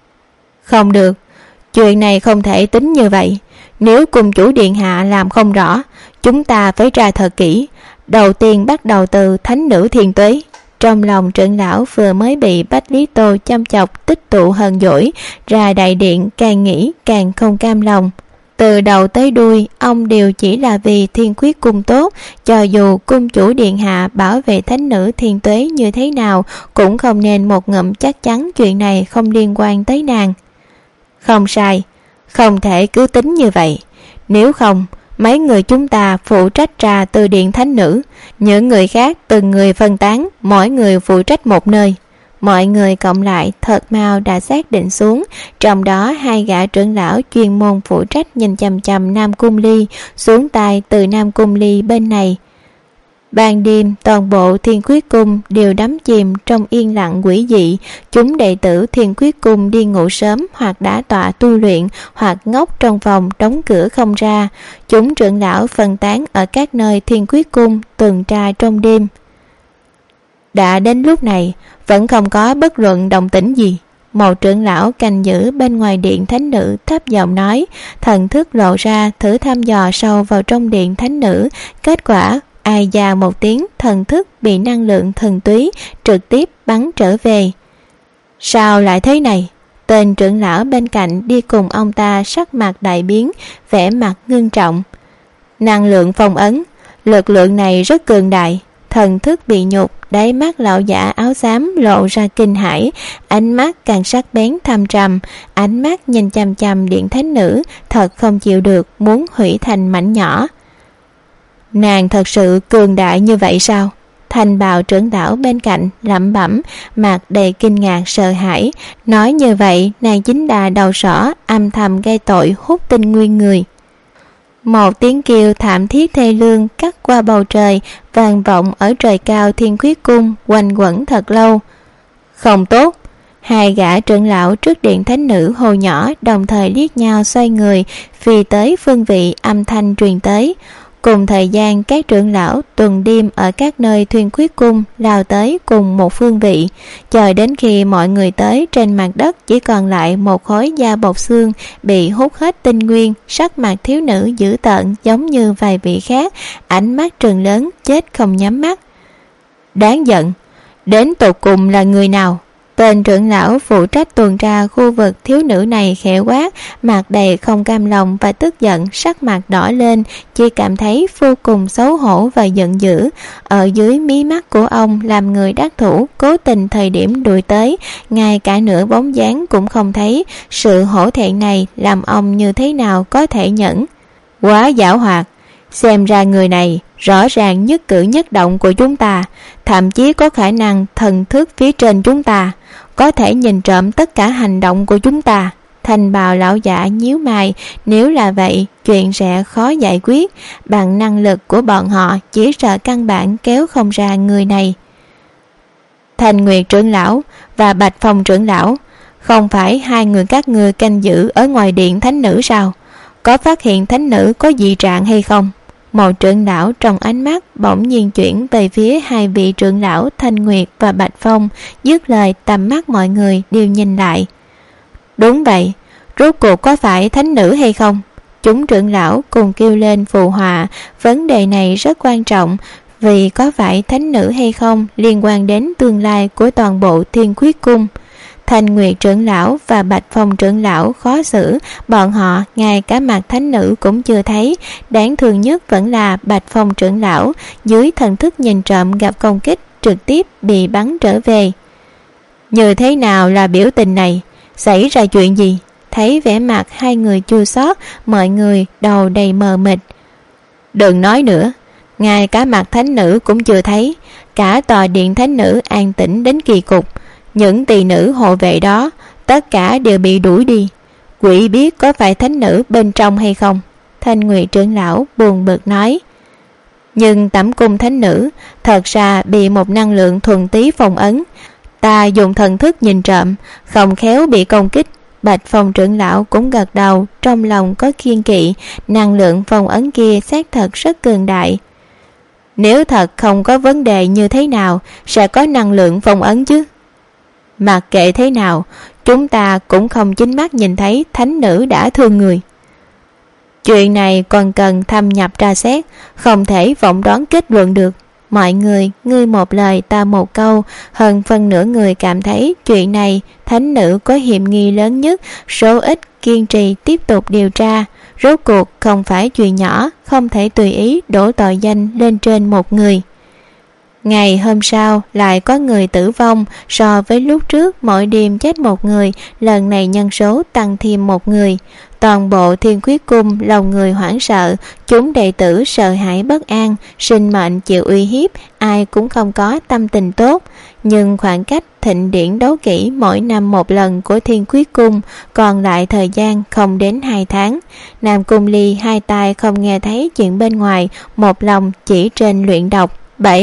Không được, chuyện này không thể tính như vậy. Nếu cung chủ điện hạ làm không rõ, chúng ta phải tra thật kỹ. Đầu tiên bắt đầu từ thánh nữ Thiên Tuế. Trong lòng trưởng lão vừa mới bị Bách Lý Tô chăm chọc tích tụ hờn dỗi, ra đại điện càng nghĩ càng không cam lòng. Từ đầu tới đuôi ông đều chỉ là vì Thiên Khuyết Cung tốt, cho dù cung chủ điện hạ bảo vệ thánh nữ Thiên Tuế như thế nào cũng không nên một ngụm chắc chắn chuyện này không liên quan tới nàng. Không sai, không thể cứ tính như vậy. Nếu không, mấy người chúng ta phụ trách trà từ điện thánh nữ, những người khác từng người phân tán, mỗi người phụ trách một nơi. Mọi người cộng lại thật mau đã xác định xuống, trong đó hai gã trưởng lão chuyên môn phụ trách nhìn chằm chằm Nam Cung Ly, xuống tay từ Nam Cung Ly bên này. Ban đêm toàn bộ Thiên Khuyết Cung đều đắm chìm trong yên lặng quỷ dị. Chúng đệ tử Thiên Khuyết Cung đi ngủ sớm, hoặc đã tọa tu luyện, hoặc ngốc trong phòng đóng cửa không ra. Chúng trưởng lão phân tán ở các nơi Thiên Khuyết Cung tuần tra trong đêm. Đã đến lúc này vẫn không có bất luận động tĩnh gì. Một trưởng lão canh giữ bên ngoài điện thánh nữ thấp giọng nói, thần thức lộ ra thử thăm dò sâu vào trong điện thánh nữ. Kết quả ai già một tiếng, thần thức bị năng lượng thần túy trực tiếp bắn trở về. Sao lại thế này? Tên trưởng lão bên cạnh đi cùng ông ta sắc mặt đại biến, vẻ mặt ngưng trọng. Năng lượng phong ấn, lực lượng này rất cường đại. Thần thức bị nhục, đáy mắt lão giả áo xám lộ ra kinh hãi, ánh mắt càng sắc bén thâm trầm, ánh mắt nhìn chằm chằm điện thánh nữ, thật không chịu được, muốn hủy thành mảnh nhỏ. Nàng thật sự cường đại như vậy sao? Thành bào trưởng lão bên cạnh lẩm bẩm, mặt đầy kinh ngạc sợ hãi. Nói như vậy nàng chính là đầu sỏ âm thầm gây tội hút tinh nguyên người. Một tiếng kêu thảm thiết thê lương cắt qua bầu trời, vang vọng ở trời cao Thiên Khuyết Cung, quanh quẩn thật lâu. Không tốt! Hai gã trưởng lão trước điện thánh nữ hồ nhỏ đồng thời liếc nhau xoay người, phi tới phương vị âm thanh truyền tới. Cùng thời gian các trưởng lão tuần đêm ở các nơi Thiên Khuyết Cung lao tới cùng một phương vị, chờ đến khi mọi người tới, trên mặt đất chỉ còn lại một khối da bọc xương bị hút hết tinh nguyên. Sắc mặt thiếu nữ dữ tợn giống như vài vị khác, ánh mắt trừng lớn chết không nhắm mắt. Đáng giận, đến tột cùng là người nào? Tên trưởng lão phụ trách tuần tra khu vực thiếu nữ này khẽ quát, mặt đầy không cam lòng và tức giận, sắc mặt đỏ lên, chỉ cảm thấy vô cùng xấu hổ và giận dữ. Ở dưới mí mắt của ông làm người đắc thủ, cố tình thời điểm đuổi tới, ngay cả nửa bóng dáng cũng không thấy. Sự hổ thẹn này làm ông như thế nào có thể nhẫn. Quá giảo hoạt, xem ra người này rõ ràng nhất cử nhất động của chúng ta, thậm chí có khả năng thần thức phía trên chúng ta, có thể nhìn trộm tất cả hành động của chúng ta. Thanh bào lão giả nhíu mày, nếu là vậy chuyện sẽ khó giải quyết, bằng năng lực của bọn họ chỉ sợ căn bản kéo không ra người này. Thanh Nguyệt trưởng lão và Bạch Phong trưởng lão, không phải hai người các ngươi canh giữ ở ngoài điện thánh nữ sao? Có phát hiện thánh nữ có dị trạng hay không? Một trưởng lão trong ánh mắt bỗng nhiên chuyển về phía hai vị trưởng lão Thanh Nguyệt và Bạch Phong, dứt lời tầm mắt mọi người đều nhìn lại. Đúng vậy, rốt cuộc có phải thánh nữ hay không? Chúng trưởng lão cùng kêu lên phụ họa. Vấn đề này rất quan trọng, vì có phải thánh nữ hay không liên quan đến tương lai của toàn bộ Thiên Khuyết Cung. Thanh Nguyệt trưởng lão và Bạch Phong trưởng lão khó xử, bọn họ ngay cả mặt thánh nữ cũng chưa thấy. Đáng thương nhất vẫn là Bạch Phong trưởng lão, dưới thần thức nhìn trộm gặp công kích, trực tiếp bị bắn trở về. Như thế nào là biểu tình này? Xảy ra chuyện gì? Thấy vẻ mặt hai người chua xót, mọi người đầu đầy mờ mịt. Đừng nói nữa, ngay cả mặt thánh nữ cũng chưa thấy. Cả tòa điện thánh nữ an tĩnh đến kỳ cục. Những tỳ nữ hộ vệ đó tất cả đều bị đuổi đi. Quỷ biết có phải thánh nữ bên trong hay không. Thanh Nguyệt trưởng lão buồn bực nói. Nhưng tẩm cung thánh nữ thật ra bị một năng lượng thuần túy phong ấn. Ta dùng thần thức nhìn trộm, không khéo bị công kích. Bạch Phong trưởng lão cũng gật đầu, trong lòng có kiêng kỵ. Năng lượng phong ấn kia xác thật rất cường đại. Nếu thật không có vấn đề như thế nào sẽ có năng lượng phong ấn chứ? Mặc kệ thế nào, chúng ta cũng không chính mắt nhìn thấy thánh nữ đã thương người. Chuyện này còn cần thâm nhập tra xét, không thể vọng đoán kết luận được. Mọi người ngươi một lời ta một câu, hơn phân nửa người cảm thấy chuyện này thánh nữ có hiểm nghi lớn nhất, số ít kiên trì tiếp tục điều tra. Rốt cuộc không phải chuyện nhỏ, không thể tùy ý đổ tội danh lên trên một người. Ngày hôm sau lại có người tử vong, so với lúc trước mỗi đêm chết một người, lần này nhân số tăng thêm một người. Toàn bộ Thiên Khuyết Cung lòng người hoảng sợ, chúng đệ tử sợ hãi bất an, sinh mệnh chịu uy hiếp, ai cũng không có tâm tình tốt. Nhưng khoảng cách thịnh điển đấu kỹ mỗi năm một lần của Thiên Khuyết Cung còn lại thời gian không đến 2 tháng. Nam Cung Ly hai tai không nghe thấy chuyện bên ngoài, một lòng chỉ trên luyện độc.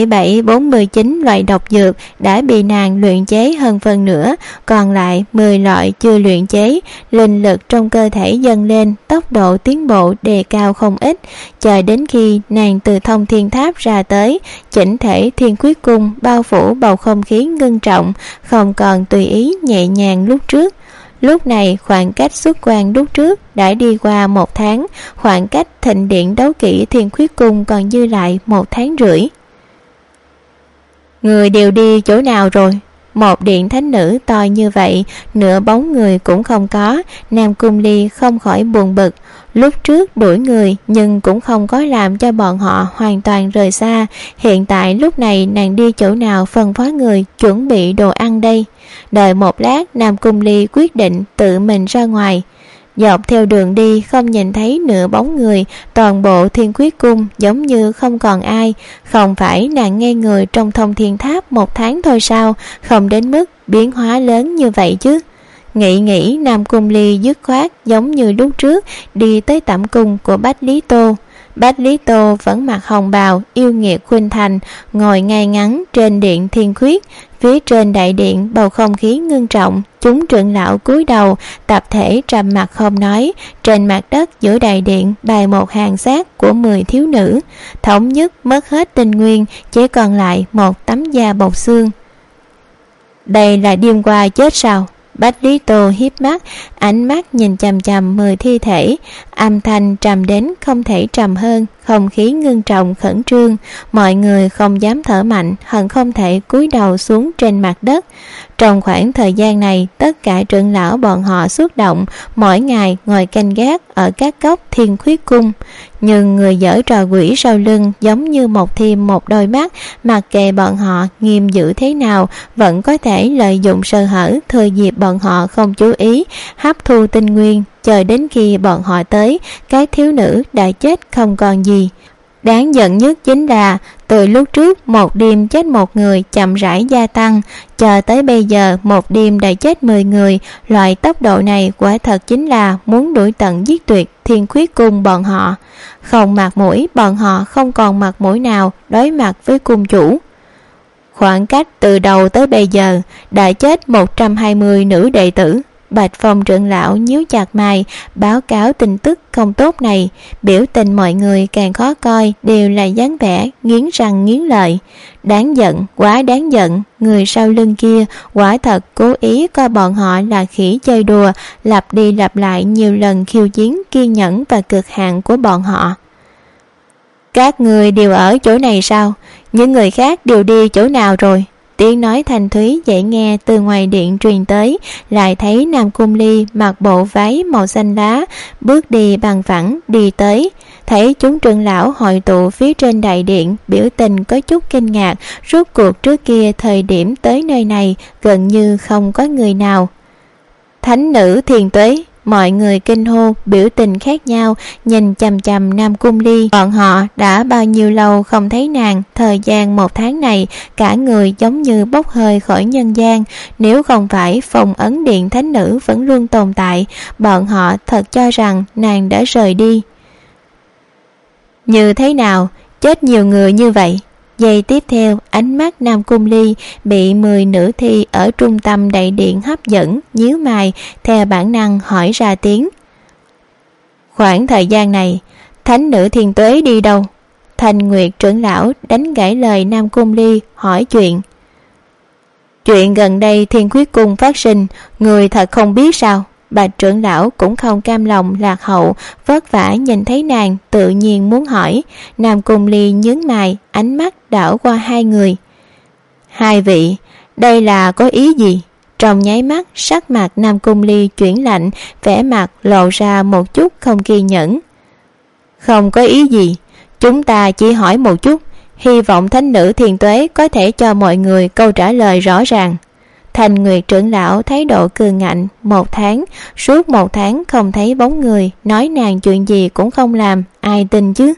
7749 loại độc dược đã bị nàng luyện chế hơn phân nửa, còn lại 10 loại chưa luyện chế. Linh lực trong cơ thể dâng lên, tốc độ tiến bộ đề cao không ít. Chờ đến khi nàng từ Thông Thiên Tháp ra tới, chỉnh thể Thiên Khuyết Cung bao phủ bầu không khí ngưng trọng, không còn tùy ý nhẹ nhàng lúc trước. Lúc này khoảng cách xuất quan lúc trước đã đi qua 1 tháng, khoảng cách thịnh điện đấu kỹ Thiên Khuyết Cung còn dư lại 1 tháng rưỡi. Người đều đi chỗ nào rồi? Một điện thánh nữ to như vậy, nửa bóng người cũng không có. Nam Cung Ly không khỏi buồn bực. Lúc trước đuổi người nhưng cũng không có làm cho bọn họ hoàn toàn rời xa. Hiện tại lúc này nàng đi chỗ nào phân phó người chuẩn bị đồ ăn đây? Đợi một lát, Nam Cung Ly quyết định tự mình ra ngoài. Dọc theo đường đi không nhìn thấy nửa bóng người, toàn bộ Thiên Khuyết Cung giống như không còn ai. Không phải nàng ngây người trong Thông Thiên Tháp 1 tháng thôi sao? Không đến mức biến hóa lớn như vậy chứ. Nghĩ Nam Cung Ly dứt khoát giống như lúc trước đi tới tẩm cung của Bách Lý Tô. Bách Lý Tô vẫn mặc hồng bào, yêu nghiệt khuynh thành, ngồi ngay ngắn trên điện Thiên Khuyết. Phía trên đại điện bầu không khí ngưng trọng, chúng trưởng lão cúi đầu, tập thể trầm mặc không nói. Trên mặt đất giữa đại điện bày một hàng xác của 10 thiếu nữ, thống nhất mất hết tinh nguyên, chỉ còn lại một tấm da bọc xương. Đây là đêm qua chết sao? Bách Lý Tô hiếp mắt, ánh mắt nhìn chằm chằm 10 thi thể. Âm thanh trầm đến không thể trầm hơn, không khí ngưng trọng khẩn trương, mọi người không dám thở mạnh, hận không thể cúi đầu xuống trên mặt đất. Trong khoảng thời gian này, tất cả trưởng lão bọn họ xuất động, mỗi ngày ngồi canh gác ở các góc Thiên Khuyết Cung. Nhưng người giở trò quỷ sau lưng giống như một thêm một đôi mắt, mặc kệ bọn họ nghiêm dữ thế nào, vẫn có thể lợi dụng sơ hở, thừa dịp bọn họ không chú ý, hấp thu tinh nguyên, chờ đến khi bọn họ tới, các thiếu nữ đã chết không còn gì. Đáng giận nhất chính là từ lúc trước một đêm chết một người chậm rãi gia tăng, chờ tới bây giờ một đêm đã chết 10 người. Loại tốc độ này quả thật chính là muốn đuổi tận giết tuyệt Thiên Khuyết Cung bọn họ. Không mặt mũi, bọn họ không còn mặt mũi nào đối mặt với cung chủ. Khoảng cách từ đầu tới bây giờ đã chết 120 nữ đệ tử. Bạch Phong trưởng lão nhíu chặt mày báo cáo tin tức không tốt này. Biểu tình mọi người càng khó coi, đều là dáng vẻ nghiến răng nghiến lợi. Đáng giận, quá đáng giận. Người sau lưng kia quả thật cố ý coi bọn họ là khỉ chơi đùa, lặp đi lặp lại nhiều lần khiêu chiến kiên nhẫn và cực hạn của bọn họ. Các người đều ở chỗ này sao? Những người khác đều đi chỗ nào rồi? Tiếng nói thanh thúy dễ nghe từ ngoài điện truyền tới, lại thấy Nam Cung Ly mặc bộ váy màu xanh lá, bước đi bằng phẳng đi tới. Thấy chúng trưởng lão hội tụ phía trên đại điện, biểu tình có chút kinh ngạc, rốt cuộc trước kia thời điểm tới nơi này gần như không có người nào. Thánh nữ Thiền Tuế. Mọi người kinh hô, biểu tình khác nhau, nhìn chằm chằm Nam Cung Ly. Bọn họ đã bao nhiêu lâu không thấy nàng, thời gian 1 tháng này, cả người giống như bốc hơi khỏi nhân gian. Nếu không phải Phong Ấn Điện thánh nữ vẫn luôn tồn tại, bọn họ thật cho rằng nàng đã rời đi. Như thế nào, chết nhiều người như vậy? Giây tiếp theo, ánh mắt Nam Cung Ly bị 10 nữ thi ở trung tâm đại điện hấp dẫn, nhíu mày, theo bản năng hỏi ra tiếng. Khoảng thời gian này, thánh nữ Thiên Tuế đi đâu? Thanh Nguyệt trưởng lão đánh gãy lời Nam Cung Ly hỏi chuyện. Chuyện gần đây Thiên Khuyết Cung phát sinh, người thật không biết sao? Bạch trưởng lão cũng không cam lòng lạc hậu, vất vả nhìn thấy nàng tự nhiên muốn hỏi. Nam Cung Ly nhướng mày, ánh mắt đảo qua hai người. Hai vị, đây là có ý gì? Trong nháy mắt, sắc mặt Nam Cung Ly chuyển lạnh, vẻ mặt lộ ra một chút không kiên nhẫn. Không có ý gì, chúng ta chỉ hỏi một chút, hy vọng thánh nữ Thiên Tuế có thể cho mọi người câu trả lời rõ ràng. Thanh Nguyệt trưởng lão thái độ cường ngạnh. 1 tháng, suốt 1 tháng không thấy bóng người, nói nàng chuyện gì cũng không làm, ai tin chứ?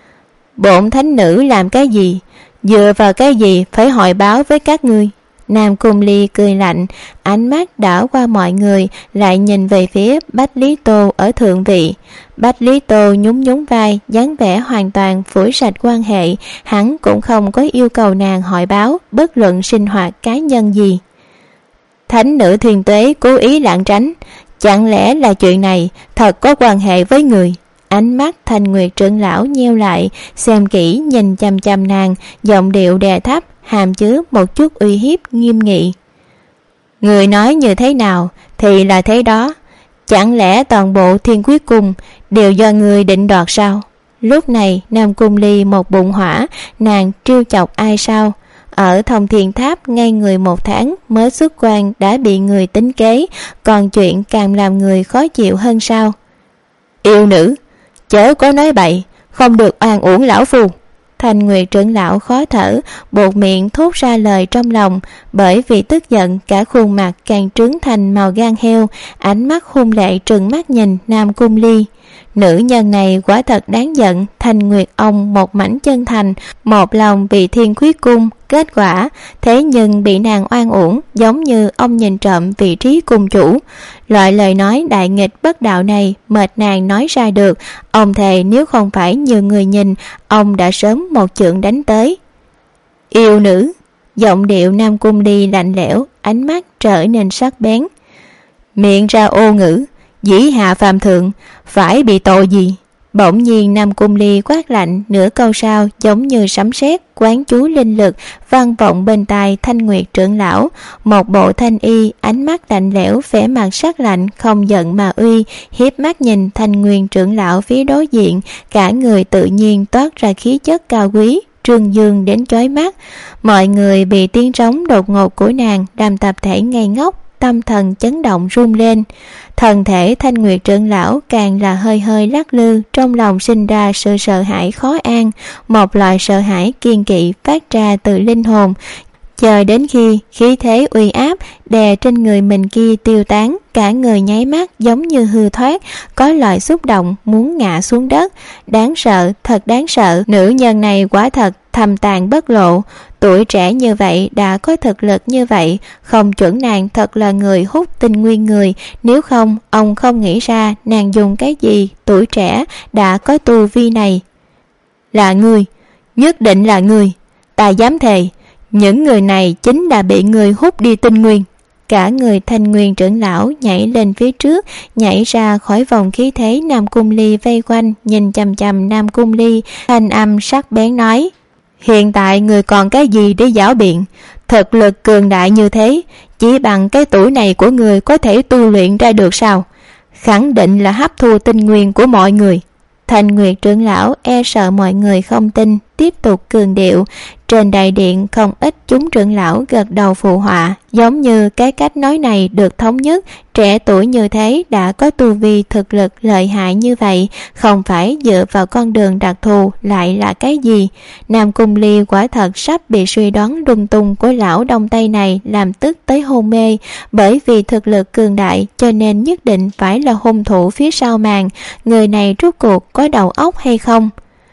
Bổn thánh nữ làm cái gì, dựa vào cái gì phải hội báo với các ngươi? Nam Cung Ly cười lạnh, ánh mắt đảo qua mọi người, lại nhìn về phía Bách Lý Tô ở thượng vị. Bách Lý Tô nhún nhún vai, dáng vẻ hoàn toàn phủi sạch quan hệ. Hắn cũng không có yêu cầu nàng hội báo bất luận sinh hoạt cá nhân gì. Thánh nữ Thiên Tuế cố ý lảng tránh, chẳng lẽ là chuyện này thật có quan hệ với người? Ánh mắt Thanh Nguyệt trưởng lão nheo lại, xem kỹ nhìn chằm chằm nàng, giọng điệu đè thấp, hàm chứa một chút uy hiếp nghiêm nghị. Người nói như thế nào thì là thế đó, chẳng lẽ toàn bộ Thiên Khuyết Cung đều do người định đoạt sao? Lúc này Nam Cung Ly một bụng hỏa, nàng trêu chọc ai sao? Ở Thông Thiên Tháp ngay người 1 tháng mới xuất quan đã bị người tính kế, còn chuyện càng làm người khó chịu hơn sao? Yêu nữ, chớ có nói bậy, không được oan uổng lão phu. Thanh Nguyệt trưởng lão khó thở, buột miệng thốt ra lời trong lòng, bởi vì tức giận cả khuôn mặt càng trướng thành màu gan heo, ánh mắt hung lệ trừng mắt nhìn Nam Cung Ly. Nữ nhân này quả thật đáng giận. Thanh Nguyệt ông một mảnh chân thành, một lòng vì Thiên Khuyết Cung, kết quả thế nhưng bị nàng oan uổng, giống như ông nhìn trộm vị trí cung chủ. Loại lời nói đại nghịch bất đạo này mệt nàng nói ra được, ông thề nếu không phải nhiều người nhìn, ông đã sớm một chưởng đánh tới. Yêu nữ, giọng điệu Nam Cung Ly lạnh lẽo, ánh mắt trở nên sắc bén. Miệng ra ô ngữ, dĩ hạ phàm thượng, phải bị tội gì? Bỗng nhiên Nam Cung Ly quát lạnh, nửa câu sau giống như sấm sét quán chú linh lực vang vọng bên tai Thanh Nguyệt trưởng lão. Một bộ thanh y, ánh mắt lạnh lẽo, vẻ mặt sắc lạnh, không giận mà uy, hiếp mắt nhìn Thanh Nguyên trưởng lão phía đối diện, cả người tự nhiên toát ra khí chất cao quý, trương dương đến chói mắt. Mọi người bị tiếng trống đột ngột của nàng làm tập thể ngây ngốc, tâm thần chấn động run lên. Thân thể Thanh Nguyệt trưởng lão càng là hơi hơi lắc lư, trong lòng sinh ra sự sợ hãi khó an, một loại sợ hãi kiên kỵ phát ra từ linh hồn. Chờ đến khi khí thế uy áp đè trên người mình kia tiêu tán, cả người nháy mắt giống như hư thoát, có loại xúc động muốn ngã xuống đất. Đáng sợ, thật đáng sợ, nữ nhân này quả thật thầm tàn bất lộ. Tuổi trẻ như vậy đã có thực lực như vậy, không chuẩn nàng thật là người hút tinh nguyên người. Nếu không, ông không nghĩ ra nàng dùng cái gì tuổi trẻ đã có tu vi này. Là người, nhất định là người, ta dám thề, những người này chính là bị người hút đi tinh nguyên. Cả người Thanh Nguyên trưởng lão nhảy lên phía trước, nhảy ra khỏi vòng khí thế Nam Cung Ly vây quanh, nhìn chằm chằm Nam Cung Ly, thanh âm sắc bén nói: hiện tại người còn cái gì để giảo biện? Thực lực cường đại như thế, chỉ bằng cái tuổi này của người có thể tu luyện ra được sao? Khẳng định là hấp thu tinh nguyên của mọi người. Thanh Nguyệt trưởng lão e sợ mọi người không tin, tiếp tục cường điệu. Trên đại điện không ít chúng trưởng lão gật đầu phụ họa, giống như cái cách nói này được thống nhất. Trẻ tuổi như thế đã có tu vi thực lực lợi hại như vậy, không phải dựa vào con đường đặc thù lại là cái gì? Nam Cung Ly quả thật sắp bị suy đoán lung tung của lão Đông Tây này làm tức tới hôn mê. Bởi vì thực lực cường đại cho nên nhất định phải là hung thủ phía sau màn. Người này rốt cuộc có đầu óc hay không?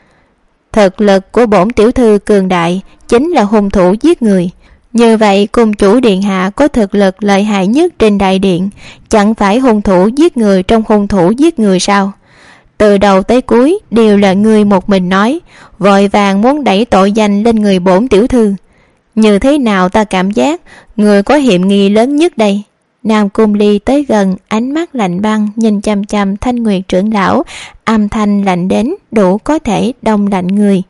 Thực lực của bổn tiểu thư cường đại, chính là hung thủ giết người. Như vậy cung chủ điện hạ có thực lực lợi hại nhất trên đại điện, chẳng phải hung thủ giết người trong hung thủ giết người sao? Từ đầu tới cuối đều là người một mình nói, vội vàng muốn đẩy tội danh lên người bổn tiểu thư. Như thế nào ta cảm giác người có hiểm nghi lớn nhất đây? Nam Cung Ly tới gần, ánh mắt lạnh băng nhìn chằm chằm Thanh Nguyệt trưởng lão, âm thanh lạnh đến đủ có thể đông lạnh người.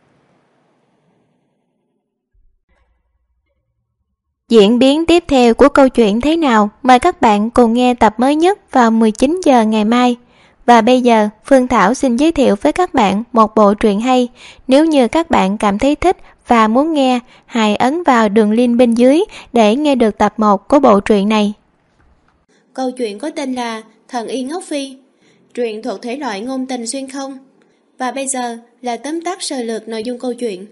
Diễn biến tiếp theo của câu chuyện thế nào? Mời các bạn cùng nghe tập mới nhất vào 19 giờ ngày mai. Và bây giờ, Phương Thảo xin giới thiệu với các bạn một bộ truyện hay. Nếu như các bạn cảm thấy thích và muốn nghe, hãy ấn vào đường link bên dưới để nghe được tập 1 của bộ truyện này. Câu chuyện có tên là Thần Y Ngốc Phi, truyện thuộc thể loại ngôn tình xuyên không. Và bây giờ là tóm tắt sơ lược nội dung câu chuyện.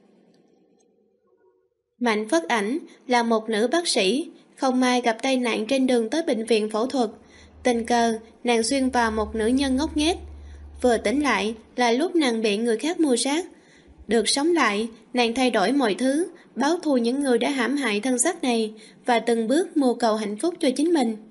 Mạnh Phất Ảnh là một nữ bác sĩ, không may gặp tai nạn trên đường tới bệnh viện phẫu thuật. Tình cờ nàng xuyên vào một nữ nhân ngốc nghếch. Vừa tỉnh lại là lúc nàng bị người khác mưu sát. Được sống lại, nàng thay đổi mọi thứ, báo thù những người đã hãm hại thân xác này và từng bước mưu cầu hạnh phúc cho chính mình.